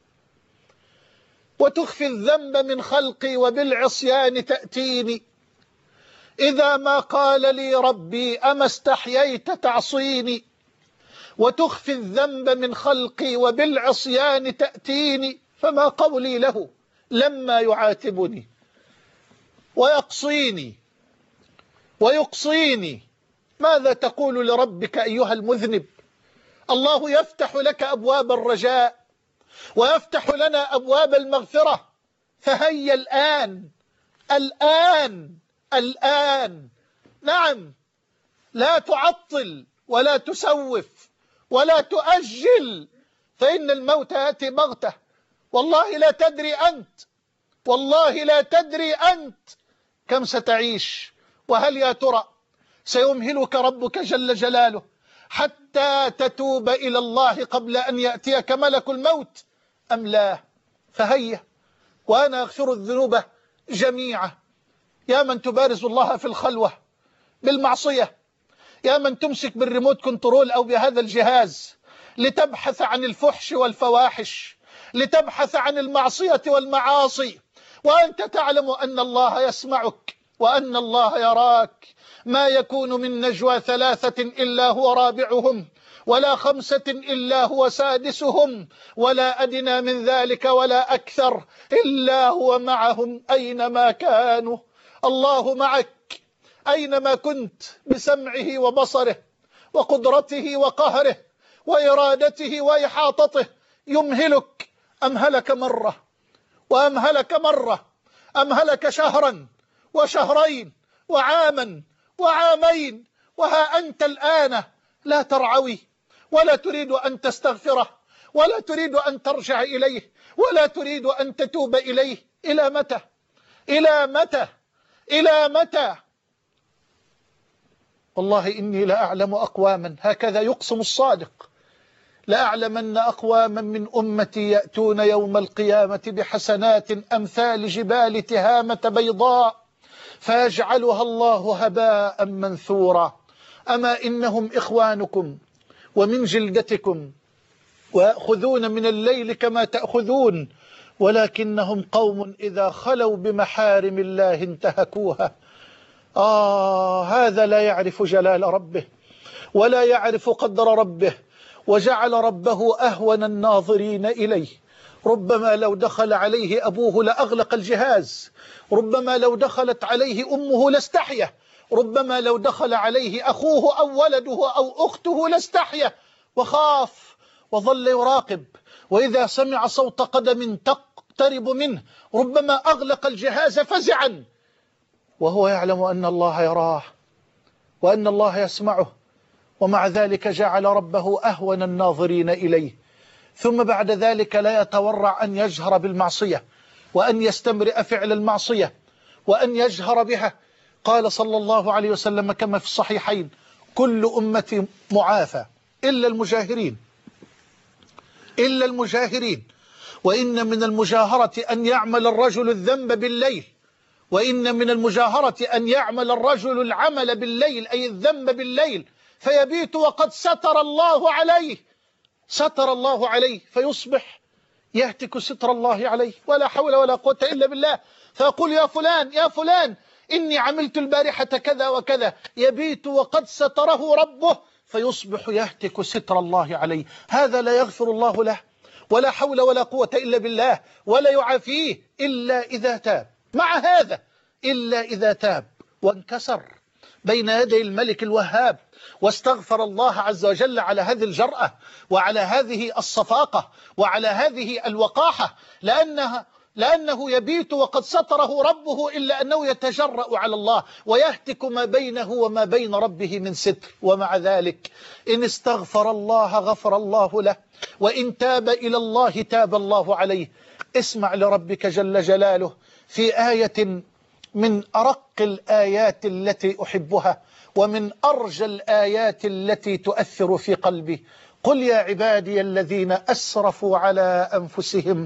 وتخفي الذنب من خلقي وبالعصيان تأتيني؟ إذا ما قال لي ربي أما استحييت تعصيني وتخفي الذنب من خلقي وبالعصيان تأتيني، فما قولي له لما يعاتبني ويقصيني ويقصيني؟ ماذا تقول لربك أيها المذنب؟ الله يفتح لك أبواب الرجاء ويفتح لنا أبواب المغفرة، فهيا الآن الآن الآن. نعم، لا تعطل ولا تسوف ولا تؤجل، فإن الموت يأتي بغتة. والله لا تدري أنت، والله لا تدري أنت كم ستعيش، وهل يا ترى سيمهلك ربك جل جلاله حتى تتوب إلى الله قبل أن يأتيك ملك الموت أم لا؟ فهيا، وأنا أغفر الذنوب جميعا. يا من تبارز الله في الخلوة بالمعصية، يا من تمسك بالريموت كنترول أو بهذا الجهاز لتبحث عن الفحش والفواحش، لتبحث عن المعصية والمعاصي، وأنت تعلم أن الله يسمعك وأن الله يراك. ما يكون من نجوى ثلاثة إلا هو رابعهم، ولا خمسة إلا هو سادسهم، ولا أدنى من ذلك ولا أكثر إلا هو معهم أينما كانوا. الله معك أينما كنت، بسمعه وبصره وقدرته وقهره وإرادته وإحاطته. يمهلك، أمهلك مرة وأمهلك مرة، أمهلك شهرا وشهرين وعاما وعامين، وها أنت الآن لا ترعوي ولا تريد أن تستغفره ولا تريد أن ترجع إليه ولا تريد أن تتوب إليه. إلى متى؟ إلى متى؟ إلى متى؟ والله إني لأعلم أقواما، هكذا يقسم الصادق، لأعلمن أقواما من أمتي يأتون يوم القيامة بحسنات أمثال جبال تهامة بيضاء فيجعلها الله هباء منثورا. أما إنهم إخوانكم ومن جلدتكم ويأخذون من الليل كما تأخذون، ولكنهم قوم إذا خلوا بمحارم الله انتهكوها. آه هذا لا يعرف جلال ربه ولا يعرف قدر ربه، وجعل ربه أهون الناظرين إليه. ربما لو دخل عليه أبوه لأغلق الجهاز، ربما لو دخلت عليه أمه لاستحيا، ربما لو دخل عليه أخوه أو ولده أو أخته لاستحيا وخاف وظل يراقب. وإذا سمع صوت قدم تقترب منه ربما أغلق الجهاز فزعا، وهو يعلم أن الله يراه وأن الله يسمعه، ومع ذلك جعل ربه أهون الناظرين إليه. ثم بعد ذلك لا يتورع أن يجهر بالمعصية وأن يستمرئ فعل المعصية وأن يجهر بها. قال صلى الله عليه وسلم كما في الصحيحين: كل أمتي معافى إلا المجاهرين، إلا المجاهرين. وإن من المجاهرة أن يعمل الرجل الذنب بالليل، وإن من المجاهرة أن يعمل الرجل العمل بالليل أي الذنب بالليل فيبيت وقد ستر الله عليه، ستر الله عليه، فيصبح يهتك ستر الله عليه ولا حول ولا قوة إلا بالله، فيقول: يا فلان يا فلان إني عملت البارحة كذا وكذا، يبيت وقد ستره ربه فيصبح يهتك ستر الله عليه. هذا لا يغفر الله له ولا حول ولا قوة إلا بالله، ولا يعافيه إلا إذا تاب. مع هذا إلا إذا تاب وانكسر بين يدي الملك الوهاب واستغفر الله عز وجل على هذه الجرأة وعلى هذه الصفاقة وعلى هذه الوقاحة، لأنها لأنه يبيت وقد ستره ربه إلا أنه يتجرأ على الله ويهتك ما بينه وما بين ربه من ستر. ومع ذلك إن استغفر الله غفر الله له، وإن تاب إلى الله تاب الله عليه. اسمع لربك جل جلاله في آية من أرق الآيات التي أحبها ومن أرجى الآيات التي تؤثر في قلبي: قل يا عبادي الذين أسرفوا على أنفسهم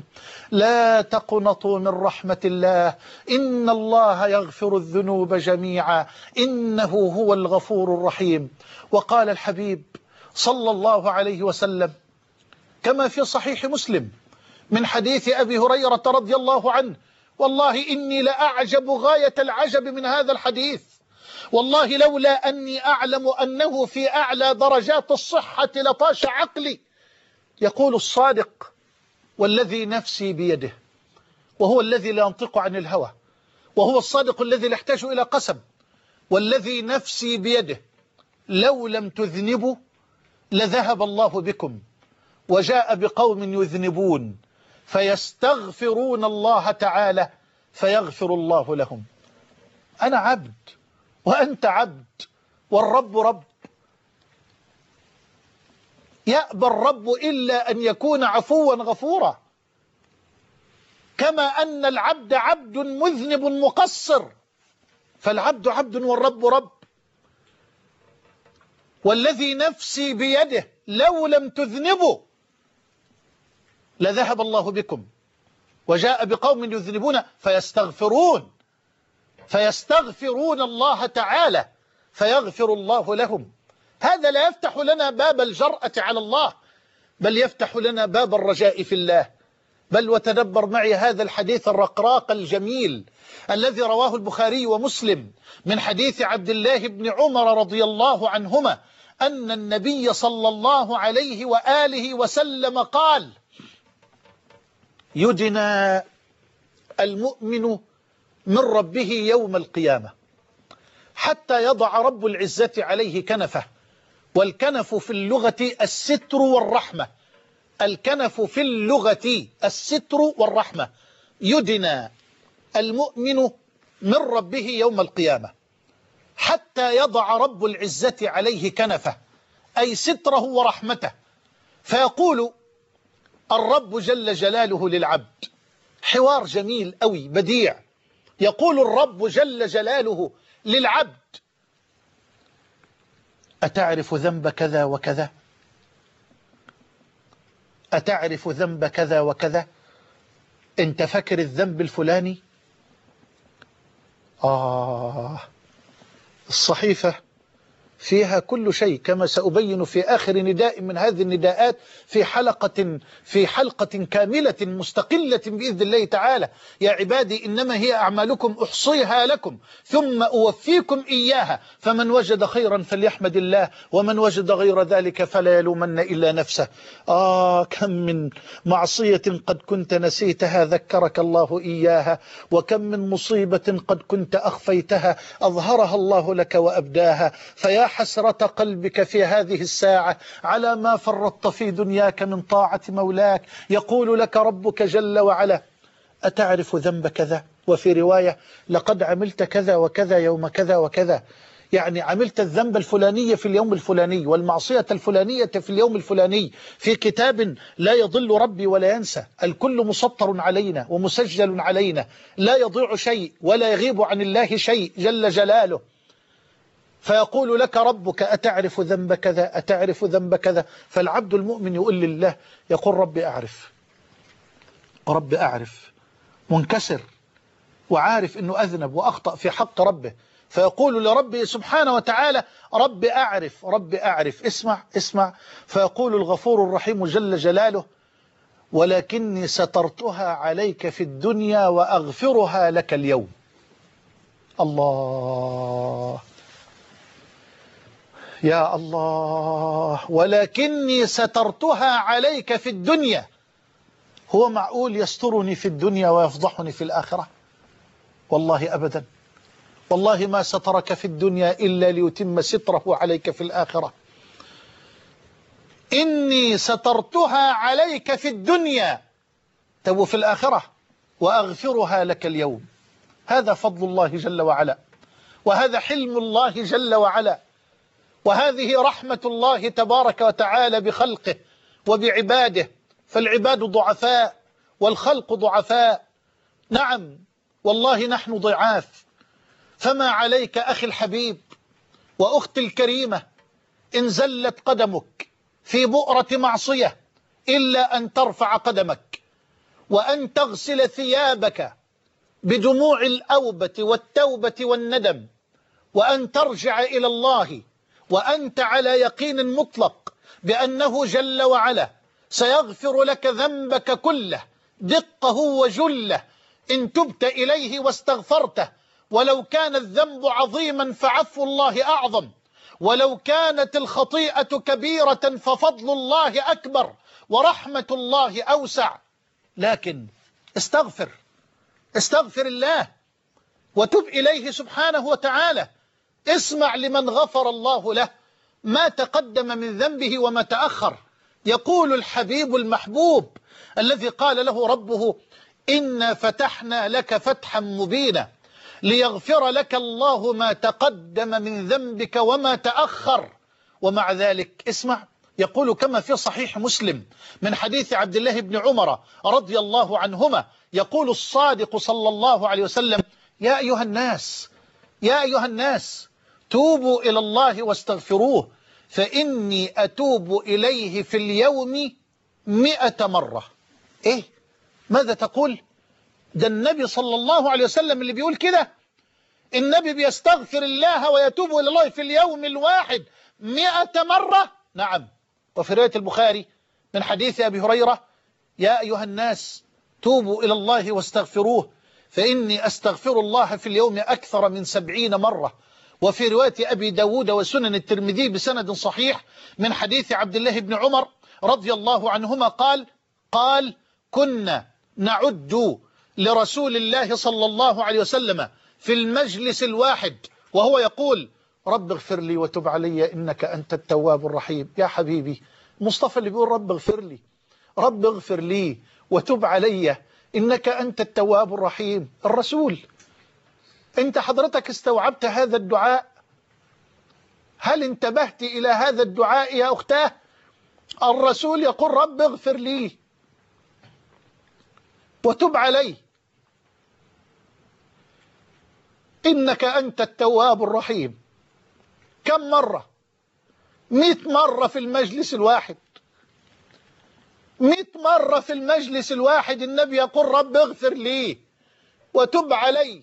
لا تقنطوا من رحمة الله إن الله يغفر الذنوب جميعا إنه هو الغفور الرحيم. وقال الحبيب صلى الله عليه وسلم كما في صحيح مسلم من حديث أبي هريرة رضي الله عنه: والله إني لأعجب غاية العجب من هذا الحديث، والله لولا أني أعلم أنه في أعلى درجات الصحة لطاش عقلي. يقول الصادق: والذي نفسي بيده، وهو الذي لا ينطق عن الهوى، وهو الصادق الذي لا يحتاج إلى قسم: والذي نفسي بيده لو لم تذنبوا لذهب الله بكم وجاء بقوم يذنبون فيستغفرون الله تعالى فيغفر الله لهم. أنا عبد وأنت عبد والرب رب، يأبى الرب إلا أن يكون عفوا غفورا، كما أن العبد عبد مذنب مقصر، فالعبد عبد والرب رب. والذي نفسي بيده لو لم تذنبوا لذهب الله بكم وجاء بقوم يذنبون فيستغفرون فيستغفرون الله تعالى فيغفر الله لهم. هذا لا يفتح لنا باب الجرأة على الله، بل يفتح لنا باب الرجاء في الله. بل وتدبر معي هذا الحديث الرقراق الجميل الذي رواه البخاري ومسلم من حديث عبد الله بن عمر رضي الله عنهما أن النبي صلى الله عليه وآله وسلم قال: يدنى المؤمن من ربه يوم القيامة حتى يضع رب العزة عليه كنفه. والكنف في اللغة الستر والرحمة. الكنف في اللغة الستر والرحمة. يدنى المؤمن من ربه يوم القيامة حتى يضع رب العزة عليه كنفه، أي ستره ورحمته، فيقول الرب جل جلاله للعبد، حوار جميل أوي بديع، يقول الرب جل جلاله للعبد: أتعرف ذنب كذا وكذا؟ أتعرف ذنب كذا وكذا؟ أنت فاكر الذنب الفلاني؟ آه الصحيفة فيها كل شيء كما سأبين في آخر نداء من هذه النداءات في حلقة في حلقة كاملة مستقلة بإذن الله تعالى. يا عبادي إنما هي أعمالكم أحصيها لكم ثم أوفيكم إياها، فمن وجد خيرا فليحمد الله ومن وجد غير ذلك فلا يلومن إلا نفسه. آه كم من معصية قد كنت نسيتها ذكرك الله إياها، وكم من مصيبة قد كنت أخفيتها أظهرها الله لك وأبداها. فيا حسرة قلبك في هذه الساعة على ما فرطت في دنياك من طاعة مولاك. يقول لك ربك جل وعلا: أتعرف ذنب كذا؟ وفي رواية: لقد عملت كذا وكذا يوم كذا وكذا، يعني عملت الذنب الفلاني في اليوم الفلاني والمعصية الفلانية في اليوم الفلاني، في كتاب لا يضل ربي ولا ينسى، الكل مسطر علينا ومسجل علينا، لا يضيع شيء ولا يغيب عن الله شيء جل جلاله. فيقول لك ربك: أتعرف ذنب كذا؟ أتعرف ذنب كذا؟ فالعبد المؤمن يقول لله، يقول: ربي أعرف، ربي أعرف، منكسر وعارف أنه أذنب وأخطأ في حق ربه، فيقول لربه سبحانه وتعالى: ربي أعرف، ربي أعرف. اسمع اسمع، فيقول الغفور الرحيم جل جلاله: ولكني سترتها عليك في الدنيا وأغفرها لك اليوم. الله يا الله، ولكني سترتها عليك في الدنيا. هو معقول يسترني في الدنيا ويفضحني في الآخرة؟ والله أبدا، والله ما سترك في الدنيا إلا ليتم ستره عليك في الآخرة. إني سترتها عليك في الدنيا، تو في الآخرة، وأغفرها لك اليوم. هذا فضل الله جل وعلا، وهذا حلم الله جل وعلا، وهذه رحمة الله تبارك وتعالى بخلقه وبعباده، فالعباد ضعفاء والخلق ضعفاء. نعم والله نحن ضعاف، فما عليك أخي الحبيب وأختي الكريمة إن زلت قدمك في بؤرة معصية إلا أن ترفع قدمك وأن تغسل ثيابك بدموع الأوبة والتوبة والندم، وأن ترجع إلى الله وأنت على يقين مطلق بأنه جل وعلا سيغفر لك ذنبك كله دقه وجله إن تبت إليه واستغفرته. ولو كان الذنب عظيما فعفو الله أعظم، ولو كانت الخطيئة كبيرة ففضل الله أكبر ورحمة الله أوسع. لكن استغفر، استغفر الله وتب إليه سبحانه وتعالى. اسمع لمن غفر الله له ما تقدم من ذنبه وما تأخر. يقول الحبيب المحبوب الذي قال له ربه: إنا فتحنا لك فتحا مبينا ليغفر لك الله ما تقدم من ذنبك وما تأخر. ومع ذلك اسمع، يقول كما في صحيح مسلم من حديث عبد الله بن عمر رضي الله عنهما، يقول الصادق صلى الله عليه وسلم: يا أيها الناس، يا أيها الناس توبوا إلى الله واستغفروه فإني أتوب إليه في اليوم مئة مرة. إيه؟ ماذا تقول؟ ده النبي صلى الله عليه وسلم اللي بيقول كده. النبي بيستغفر الله ويتوب إلى الله في اليوم الواحد مئة مرة. نعم. وفي رواية البخاري من حديث أبي هريرة: يا أيها الناس توبوا إلى الله واستغفروه فإني أستغفر الله في اليوم أكثر من سبعين مرة. وفي رواية أبي داود وسنن الترمذي بسند صحيح من حديث عبد الله بن عمر رضي الله عنهما قال قال كنا نعد لرسول الله صلى الله عليه وسلم في المجلس الواحد وهو يقول رب اغفر لي وتب علي إنك أنت التواب الرحيم. يا حبيبي مصطفى اللي بيقول رب اغفر لي رب اغفر لي وتب علي إنك أنت التواب الرحيم. الرسول، أنت حضرتك استوعبت هذا الدعاء؟ هل انتبهت إلى هذا الدعاء يا أختاه؟ الرسول يقول رب اغفر لي وتب علي إنك أنت التواب الرحيم. كم مرة؟ مئة مرة في المجلس الواحد. مئة مرة في المجلس الواحد النبي يقول رب اغفر لي وتب علي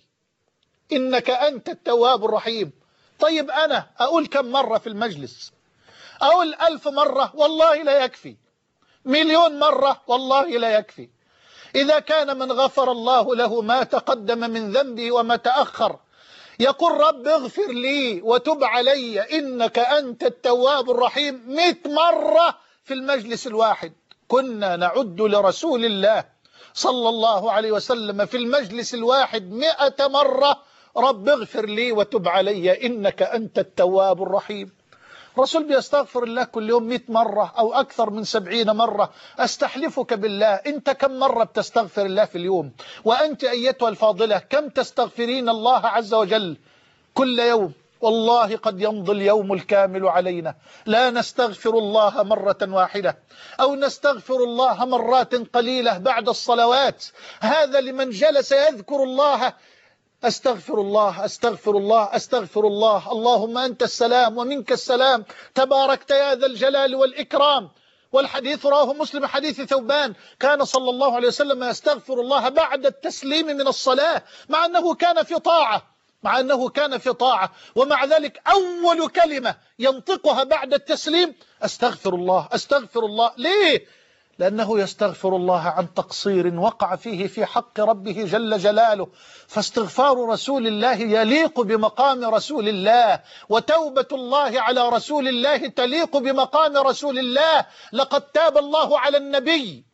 إنك أنت التواب الرحيم. طيب أنا أقول كم مرة في المجلس؟ أقول ألف مرة؟ والله لا يكفي. مليون مرة؟ والله لا يكفي. إذا كان من غفر الله له ما تقدم من ذنبه وما تأخر يقول رب اغفر لي وتب علي إنك أنت التواب الرحيم مئة مرة في المجلس الواحد. كنا نعد لرسول الله صلى الله عليه وسلم في المجلس الواحد مئة مرة رب اغفر لي وتب علي إنك أنت التواب الرحيم. رسول بيستغفر الله كل يوم مئة مرة أو أكثر من سبعين مرة. أستحلفك بالله أنت كم مرة بتستغفر الله في اليوم؟ وأنت أيتها الفاضلة كم تستغفرين الله عز وجل كل يوم؟ والله قد يمضي اليوم الكامل علينا لا نستغفر الله مرة واحدة أو نستغفر الله مرات قليلة بعد الصلوات. هذا لمن جلس يذكر الله أستغفر الله أستغفر الله أستغفر الله اللهم أنت السلام ومنك السلام تباركت يا ذا الجلال والإكرام. والحديث رواه مسلم حديث ثوبان كان صلى الله عليه وسلم يستغفر الله بعد التسليم من الصلاة مع أنه كان في طاعة مع أنه كان في طاعة ومع ذلك أول كلمة ينطقها بعد التسليم أستغفر الله أستغفر الله. ليه؟ لأنه يستغفر الله عن تقصير وقع فيه في حق ربه جل جلاله. فاستغفار رسول الله يليق بمقام رسول الله وتوبة الله على رسول الله تليق بمقام رسول الله. لقد تاب الله على النبي.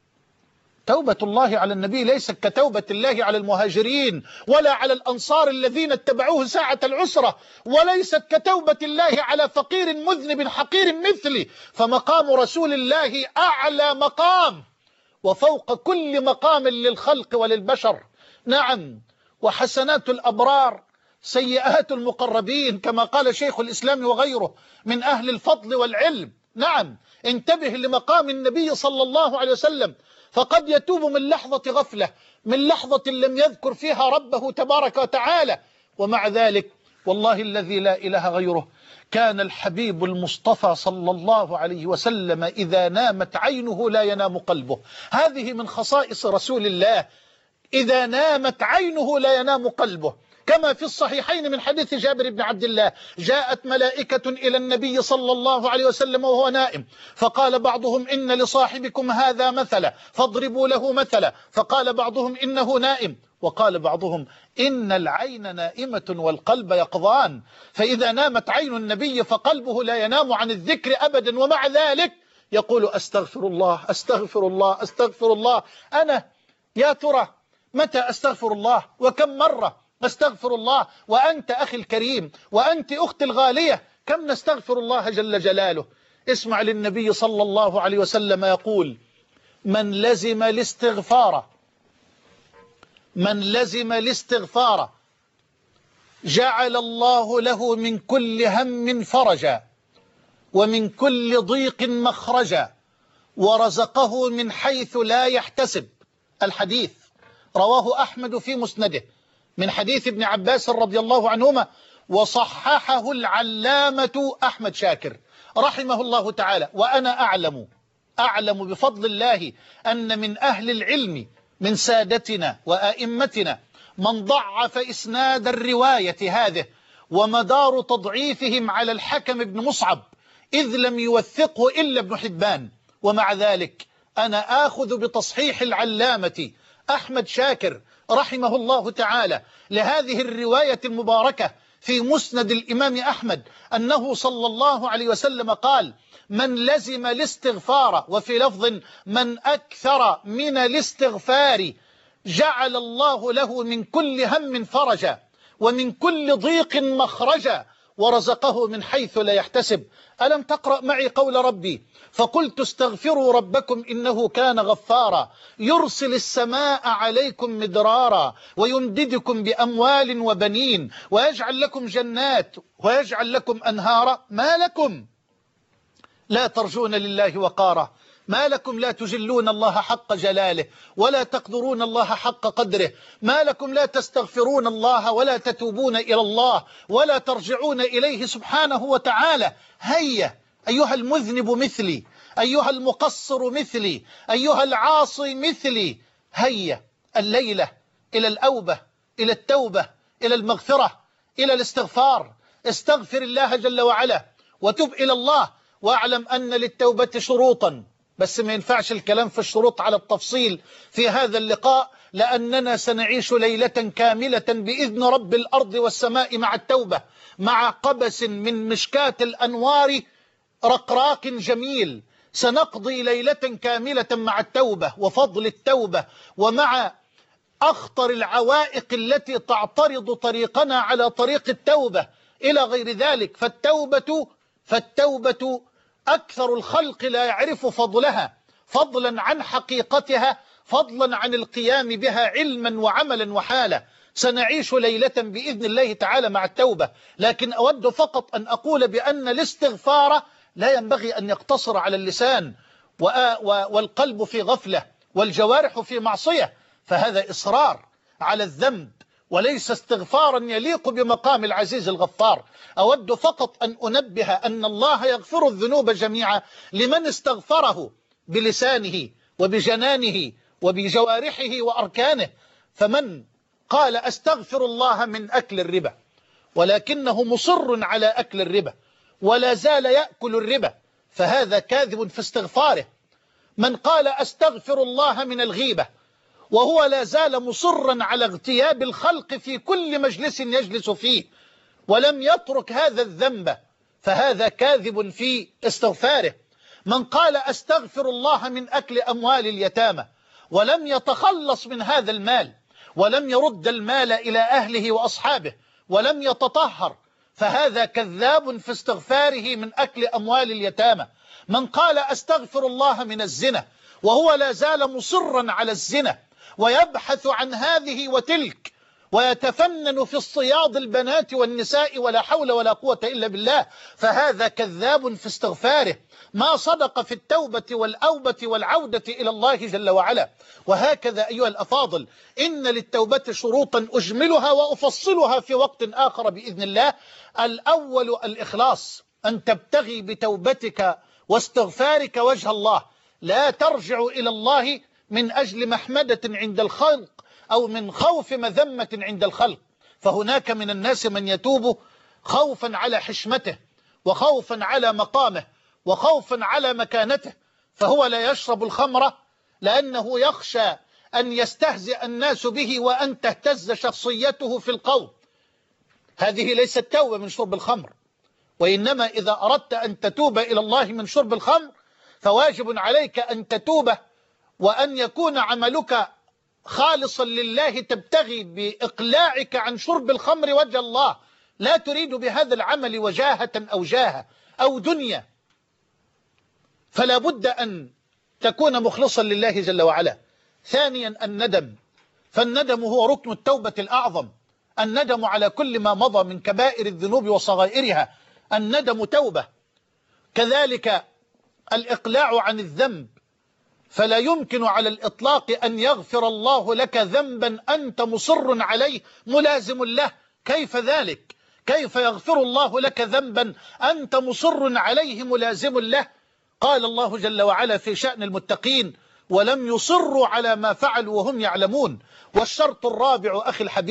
توبة الله على النبي ليست كتوبة الله على المهاجرين ولا على الأنصار الذين اتبعوه ساعة العسرة وليست كتوبة الله على فقير مذنب حقير مثلي. فمقام رسول الله أعلى مقام وفوق كل مقام للخلق وللبشر. نعم وحسنات الأبرار سيئات المقربين كما قال شيخ الإسلام وغيره من أهل الفضل والعلم. نعم انتبه لمقام النبي صلى الله عليه وسلم فقد يتوب من لحظة غفلة من لحظة لم يذكر فيها ربه تبارك وتعالى ومع ذلك والله الذي لا إله غيره كان الحبيب المصطفى صلى الله عليه وسلم إذا نامت عينه لا ينام قلبه. هذه من خصائص رسول الله إذا نامت عينه لا ينام قلبه كما في الصحيحين من حديث جابر بن عبد الله جاءت ملائكة إلى النبي صلى الله عليه وسلم وهو نائم فقال بعضهم إن لصاحبكم هذا مثلا فاضربوا له مثلا فقال بعضهم إنه نائم وقال بعضهم إن العين نائمة والقلب يقظان. فإذا نامت عين النبي فقلبه لا ينام عن الذكر أبدا ومع ذلك يقول أستغفر الله أستغفر الله أستغفر الله. أنا يا ترى متى أستغفر الله وكم مرة أستغفر الله؟ وأنت أخي الكريم وأنت أختي الغالية كم نستغفر الله جل جلاله؟ اسمع للنبي صلى الله عليه وسلم يقول من لزم الاستغفار من لزم الاستغفار جعل الله له من كل هم فرجا ومن كل ضيق مخرجا ورزقه من حيث لا يحتسب. الحديث رواه أحمد في مسنده من حديث ابن عباس رضي الله عنهما وصححه العلامة أحمد شاكر رحمه الله تعالى. وأنا أعلم أعلم بفضل الله أن من أهل العلم من سادتنا وآئمتنا من ضعف إسناد الرواية هذه ومدار تضعيفهم على الحكم بن مصعب إذ لم يوثقه إلا ابن حبان. ومع ذلك أنا آخذ بتصحيح العلامة أحمد شاكر رحمه الله تعالى لهذه الرواية المباركة في مسند الإمام أحمد أنه صلى الله عليه وسلم قال: من لزم الاستغفار، وفي لفظ من أكثر من الاستغفار، جعل الله له من كل هم فرجا ومن كل ضيق مخرجا ورزقه من حيث لا يحتسب. ألم تقرأ معي قول ربي: فقلت استغفروا ربكم إنه كان غفارا يرسل السماء عليكم مدرارا ويمددكم بأموال وبنين ويجعل لكم جنات ويجعل لكم أنهارا ما لكم لا ترجون لله وقارا، ما لكم لا تجلون الله حق جلاله ولا تقدرون الله حق قدره، ما لكم لا تستغفرون الله ولا تتوبون إلى الله ولا ترجعون إليه سبحانه وتعالى. هيا أيها المذنب مثلي، أيها المقصر مثلي، أيها العاصي مثلي، هيا الليلة إلى الأوبة، إلى التوبة، إلى المغفرة، إلى الاستغفار. استغفر الله جل وعلا وتب إلى الله، واعلم أن للتوبة شروطا، بس ما ينفعش الكلام في الشروط على التفصيل في هذا اللقاء، لأننا سنعيش ليلة كاملة بإذن رب الأرض والسماء مع التوبة، مع قبس من مشكاة الأنوار رقراق جميل. سنقضي ليلة كاملة مع التوبة وفضل التوبة، ومع أخطر العوائق التي تعترض طريقنا على طريق التوبة إلى غير ذلك. فالتوبة فالتوبة أكثر الخلق لا يعرف فضلها، فضلا عن حقيقتها، فضلا عن القيام بها علما وعملا وحالا. سنعيش ليلة بإذن الله تعالى مع التوبة، لكن أود فقط أن أقول بأن الاستغفار لا ينبغي أن يقتصر على اللسان والقلب في غفلة والجوارح في معصية، فهذا إصرار على الذنب وليس استغفارا يليق بمقام العزيز الغفار. أود فقط أن أنبه أن الله يغفر الذنوب جميعا لمن استغفره بلسانه وبجنانه وبجوارحه وأركانه. فمن قال أستغفر الله من أكل الربا ولكنه مصر على أكل الربا ولا زال يأكل الربا، فهذا كاذب في استغفاره. من قال أستغفر الله من الغيبة وهو لا زال مصرا على اغتياب الخلق في كل مجلس يجلس فيه ولم يترك هذا الذنب، فهذا كاذب في استغفاره. من قال أستغفر الله من أكل أموال اليتامى ولم يتخلص من هذا المال ولم يرد المال إلى أهله وأصحابه ولم يتطهر، فهذا كذاب في استغفاره من أكل أموال اليتامى. من قال أستغفر الله من الزنا وهو لا زال مصرا على الزنا ويبحث عن هذه وتلك ويتفنن في اصطياد البنات والنساء ولا حول ولا قوة إلا بالله، فهذا كذاب في استغفاره، ما صدق في التوبة والأوبة والعودة إلى الله جل وعلا. وهكذا أيها الأفاضل، إن للتوبة شروطا أجملها وأفصلها في وقت آخر بإذن الله. الأول الإخلاص، أن تبتغي بتوبتك واستغفارك وجه الله، لا ترجع إلى الله من أجل محمدة عند الخلق أو من خوف مذمة عند الخلق. فهناك من الناس من يتوب خوفا على حشمته وخوفا على مقامه وخوفا على مكانته، فهو لا يشرب الخمر لأنه يخشى أن يستهزئ الناس به وأن تهتز شخصيته في القوم. هذه ليست توبة من شرب الخمر، وإنما إذا أردت أن تتوب إلى الله من شرب الخمر فواجب عليك أن تتوب وأن يكون عملك خالصا لله، تبتغي بإقلاعك عن شرب الخمر وجه الله، لا تريد بهذا العمل وجاهة أو جاهة أو دنيا، فلا بد أن تكون مخلصا لله جل وعلا. ثانيا الندم، فالندم هو ركن التوبة الأعظم، الندم على كل ما مضى من كبائر الذنوب وصغائرها، الندم توبة. كذلك الإقلاع عن الذنب، فلا يمكن على الإطلاق أن يغفر الله لك ذنبا أنت مصر عليه ملازم له. كيف ذلك؟ كيف يغفر الله لك ذنبا أنت مصر عليه ملازم له؟ قال الله جل وعلا في شأن المتقين: ولم يصروا على ما فعلوا وهم يعلمون. والشرط الرابع أخي الحبيب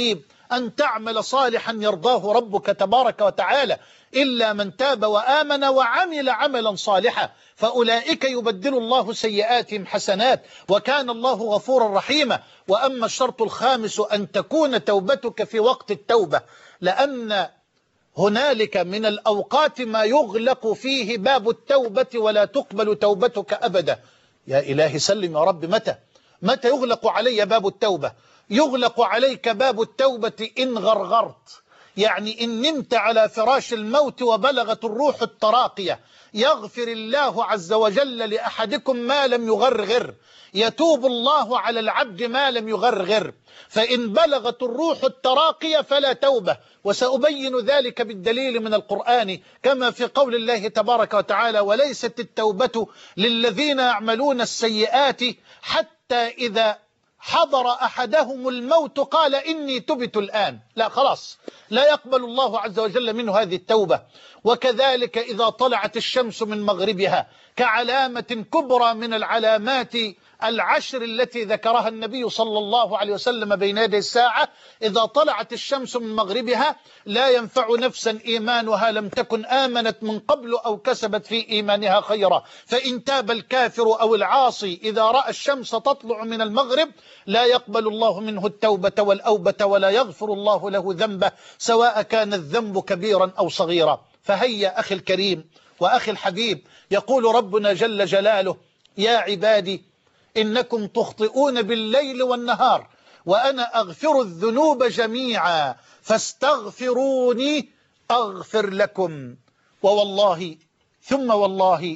أن تعمل صالحا يرضاه ربك تبارك وتعالى إلا من تاب وآمن وعمل عملا صالحا فأولئك يبدل الله سيئاتهم حسنات وكان الله غفورا رحيما. وأما الشرط الخامس أن تكون توبتك في وقت التوبة، لأن هنالك من الأوقات ما يغلق فيه باب التوبة ولا تقبل توبتك أبدا. يا إلهي سلم يا رب، متى متى يغلق علي باب التوبة؟ يغلق عليك باب التوبة إن غرغرت، يعني إن نمت على فراش الموت وبلغت الروح التراقية. يغفر الله عز وجل لأحدكم ما لم يغرغر، يتوب الله على العبد ما لم يغرغر، فإن بلغت الروح التراقية فلا توبة. وسأبين ذلك بالدليل من القرآن كما في قول الله تبارك وتعالى: وليست التوبة للذين يعملون السيئات حتى إذا حضر أحدهم الموت قال إني تبت الآن. لا، خلاص، لا يقبل الله عز وجل منه هذه التوبة. وكذلك إذا طلعت الشمس من مغربها كعلامة كبرى من العلامات العشر التي ذكرها النبي صلى الله عليه وسلم بين يدي الساعة، إذا طلعت الشمس من مغربها لا ينفع نفسا إيمانها لم تكن آمنت من قبل أو كسبت في إيمانها خيرا. فإن تاب الكافر أو العاصي إذا رأى الشمس تطلع من المغرب لا يقبل الله منه التوبة والأوبة ولا يغفر الله له ذنبه سواء كان الذنب كبيرا أو صغيرا. فهيا أخي الكريم وأخي الحبيب، يقول ربنا جل جلاله: يا عبادي إنكم تخطئون بالليل والنهار وأنا أغفر الذنوب جميعا فاستغفروني أغفر لكم. ووالله ثم والله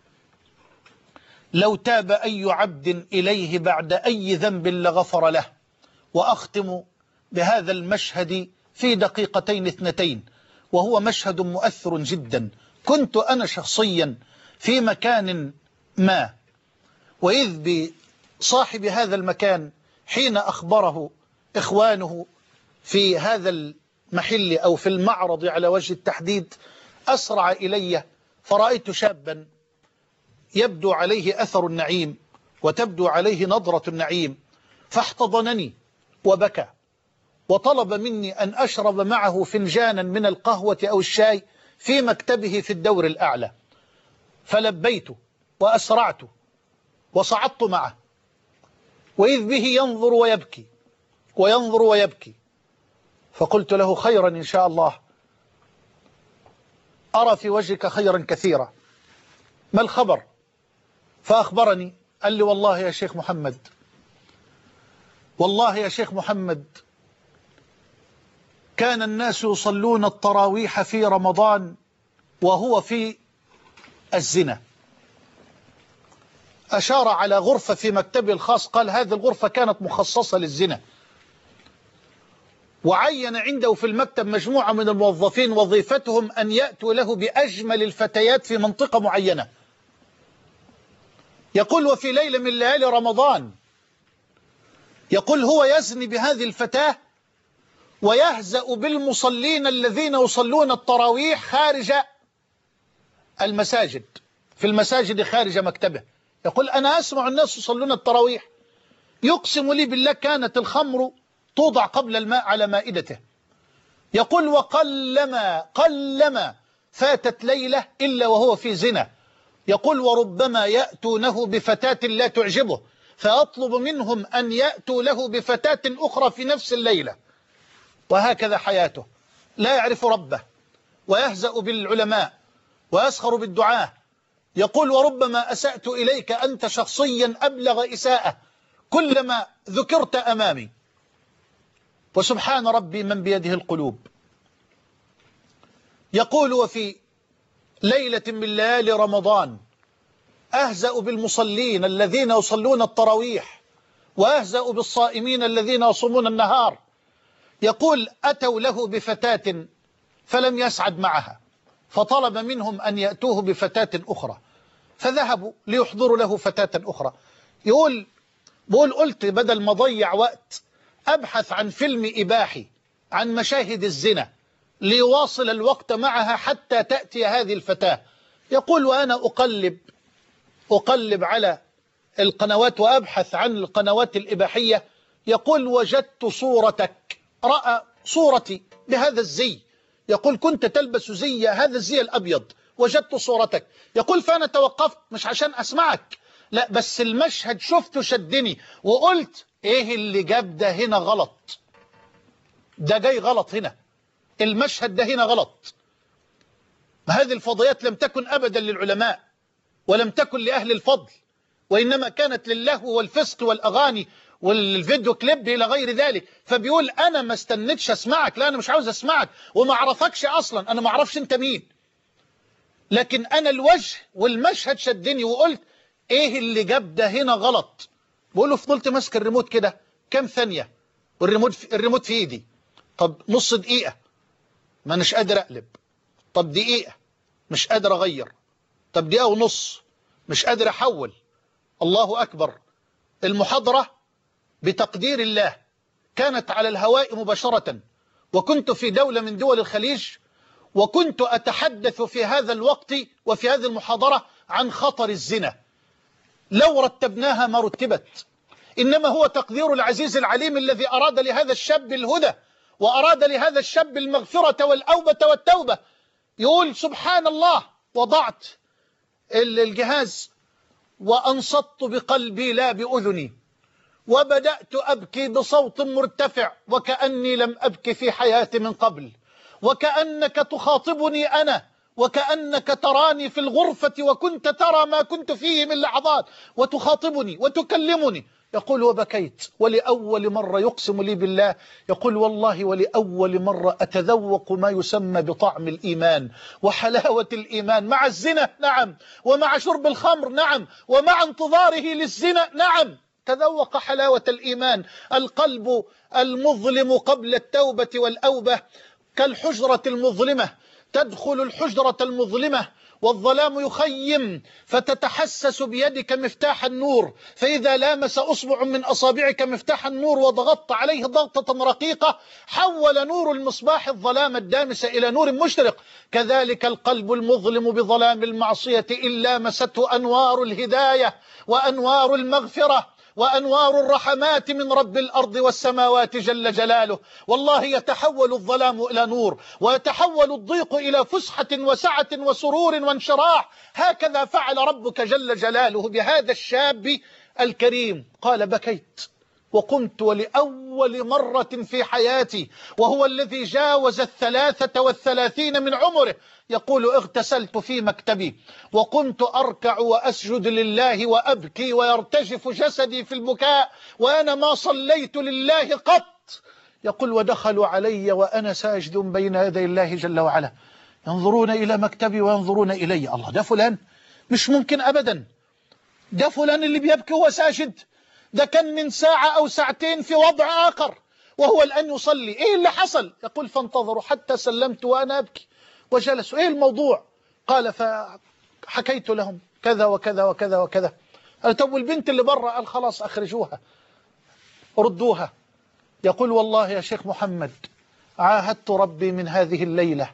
لو تاب أي عبد إليه بعد أي ذنب لغفر له. وأختم بهذا المشهد في دقيقتين اثنتين، وهو مشهد مؤثر جدا. كنت أنا شخصيا في مكان ما، وإذ بصاحب هذا المكان حين أخبره إخوانه في هذا المحل أو في المعرض على وجه التحديد أسرع إلي، فرأيت شابا يبدو عليه أثر النعيم وتبدو عليه نظرة النعيم، فاحتضنني وبكى وطلب مني أن أشرب معه فنجانا من القهوة أو الشاي في مكتبه في الدور الأعلى. فلبيت وأسرعت وصعدت معه، وإذ به ينظر ويبكي وينظر ويبكي، فقلت له: خيرا إن شاء الله، أرى في وجهك خيرا كثيرا، ما الخبر؟ فأخبرني، قال لي: والله يا شيخ محمد، والله يا شيخ محمد كان الناس يصلون التراويح في رمضان وهو في الزنا. أشار على غرفة في مكتبه الخاص، قال: هذه الغرفة كانت مخصصة للزنا، وعين عنده في المكتب مجموعة من الموظفين وظيفتهم أن يأتوا له بأجمل الفتيات في منطقة معينة. يقول: وفي ليلة من ليالي رمضان، يقول هو يزني بهذه الفتاة ويهزأ بالمصلين الذين يصلون التراويح خارج المساجد، في المساجد خارج مكتبه. يقول: أنا أسمع الناس يصلون التراويح، يقسم لي بالله كانت الخمر توضع قبل الماء على مائدته. يقول: وقلما قلما فاتت ليلة إلا وهو في زنا. يقول: وربما يأتونه بفتاة لا تعجبه فأطلب منهم أن يأتوا له بفتاة أخرى في نفس الليلة. وهكذا حياته، لا يعرف ربه ويهزأ بالعلماء ويسخر بالدعاة. يقول: وربما أسأت إليك أنت شخصيا أبلغ إساءة كلما ذكرت أمامي. وسبحان ربي من بيده القلوب. يقول: وفي ليلة من ليالي رمضان أهزأ بالمصلين الذين يصلون التراويح وأهزأ بالصائمين الذين يصومون النهار. يقول: أتوا له بفتاة فلم يسعد معها، فطلب منهم أن يأتوه بفتاة أخرى، فذهبوا ليحضروا له فتاة أخرى. يقول بقول قلت بدل ما أضيع وقت أبحث عن فيلم إباحي عن مشاهد الزنا ليواصل الوقت معها حتى تأتي هذه الفتاة. يقول: وأنا أقلب أقلب على القنوات وأبحث عن القنوات الإباحية، يقول: وجدت صورتك. رأى صورتي بهذا الزي، يقول كنت تلبس زي هذا الزي الأبيض، وجدت صورتك. يقول فأنا توقفت مش عشان أسمعك، لا بس المشهد شفته شدني وقلت إيه اللي جاب ده هنا غلط، ده جاي غلط هنا، المشهد ده هنا غلط. هذه الفضيات لم تكن أبدا للعلماء ولم تكن لأهل الفضل، وإنما كانت للهو والفسق والأغاني والفيديو كليب إلى غير ذلك. فبيقول أنا ما استنتش أسمعك، لا أنا مش عاوز أسمعك وما أعرفكش أصلا، أنا ما أعرفش أنت مين، لكن أنا الوجه والمشهد شدني وقلت إيه اللي جاب ده هنا غلط. بقول له فضلت ماسك الريموت كده كام ثانية والريموت في الريموت في إيدي. طب نص دقيقة ما أناش قادر أقلب، طب دقيقة مش قادر أغير، طب دقيقة ونص مش قادر أحول. الله أكبر. المحاضرة بتقدير الله كانت على الهواء مباشرة، وكنت في دولة من دول الخليج، وكنت أتحدث في هذا الوقت وفي هذه المحاضرة عن خطر الزنا. لو رتبناها ما رتبت، إنما هو تقدير العزيز العليم الذي أراد لهذا الشاب الهدى وأراد لهذا الشاب المغفرة والأوبة والتوبة. يقول سبحان الله، وضعت الجهاز وأنصت بقلبي لا بأذني، وبدأت أبكي بصوت مرتفع وكأني لم أبكي في حياتي من قبل، وكأنك تخاطبني أنا، وكأنك تراني في الغرفة وكنت ترى ما كنت فيه من لحظات وتخاطبني وتكلمني. يقول وبكيت، ولأول مرة يقسم لي بالله، يقول والله ولأول مرة أتذوق ما يسمى بطعم الإيمان وحلاوة الإيمان، مع الزنا نعم، ومع شرب الخمر نعم، ومع انتظاره للزنا نعم. تذوق حلاوة الإيمان. القلب المظلم قبل التوبة والأوبة كالحجرة المظلمة، تدخل الحجرة المظلمة والظلام يخيم، فتتحسس بيدك مفتاح النور، فإذا لامس أصبع من أصابعك مفتاح النور وضغطت عليه ضغطة رقيقة حول نور المصباح الظلام الدامس إلى نور مشرق. كذلك القلب المظلم بظلام المعصية إن لامسته أنوار الهداية وأنوار المغفرة وأنوار الرحمات من رب الأرض والسماوات جل جلاله، والله يتحول الظلام إلى نور، ويتحول الضيق إلى فسحة وسعة وسرور وانشراح. هكذا فعل ربك جل جلاله بهذا الشاب الكريم. قال بكيت وقمت ولأول مرة في حياتي، وهو الذي جاوز الثلاثة والثلاثين من عمره، يقول اغتسلت في مكتبي وقمت أركع وأسجد لله وأبكي ويرتجف جسدي في البكاء وأنا ما صليت لله قط. يقول ودخلوا علي وأنا ساجد بين يدي الله جل وعلا، ينظرون إلى مكتبي وينظرون إلي. الله، ده فلان؟ مش ممكن أبدا، ده فلان اللي بيبكي وهو ساجد؟ ده كان من ساعة أو ساعتين في وضع آخر وهو الآن يصلي. إيه اللي حصل؟ يقول فانتظروا حتى سلمت وأنا أبكي وجلسوا. إيه الموضوع؟ قال فحكيت لهم كذا وكذا وكذا وكذا. قال طب والبنت اللي برا؟ قال خلاص أخرجوها ردوها. يقول والله يا شيخ محمد عاهدت ربي من هذه الليلة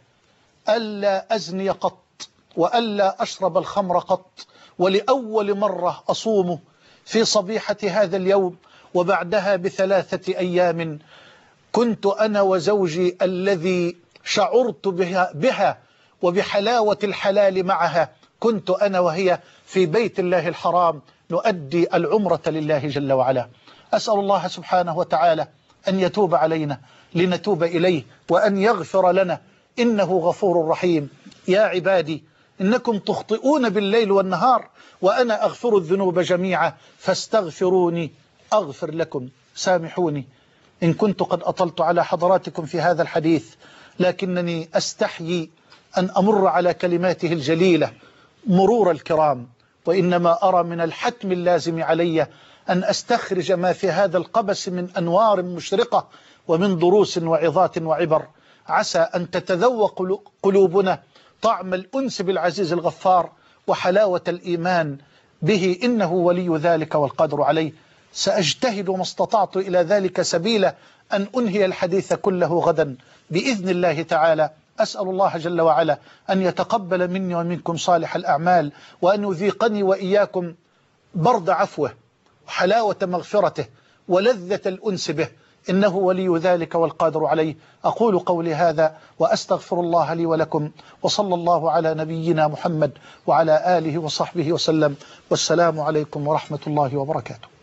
ألا أزني قط وألا أشرب الخمر قط، ولأول مرة أصوم في صبيحة هذا اليوم، وبعدها بثلاثة أيام كنت أنا وزوجي الذي شعرت بها, بها وبحلاوة الحلال معها، كنت أنا وهي في بيت الله الحرام نؤدي العمرة لله جل وعلا. أسأل الله سبحانه وتعالى أن يتوب علينا لنتوب إليه، وأن يغفر لنا إنه غفور رحيم. يا عبادي إنكم تخطئون بالليل والنهار وأنا أغفر الذنوب جميعا فاستغفروني أغفر لكم. سامحوني إن كنت قد أطلت على حضراتكم في هذا الحديث، لكنني أستحيي أن أمر على كلماته الجليلة مرور الكرام، وإنما أرى من الحتم اللازم علي أن أستخرج ما في هذا القبس من أنوار مشرقة ومن دروس وعظات وعبر، عسى أن تتذوق قلوبنا طعم الأنس بالعزيز الغفار وحلاوة الإيمان به، إنه ولي ذلك والقدر عليه. سأجتهد ما استطعت إلى ذلك سبيلا أن أنهي الحديث كله غدا بإذن الله تعالى. أسأل الله جل وعلا أن يتقبل مني ومنكم صالح الأعمال، وأن يذيقني وإياكم برد عفوه وحلاوة مغفرته ولذة الأنس به، إنه ولي ذلك والقادر عليه. أقول قولي هذا وأستغفر الله لي ولكم، وصلى الله على نبينا محمد وعلى آله وصحبه وسلم، والسلام عليكم ورحمة الله وبركاته.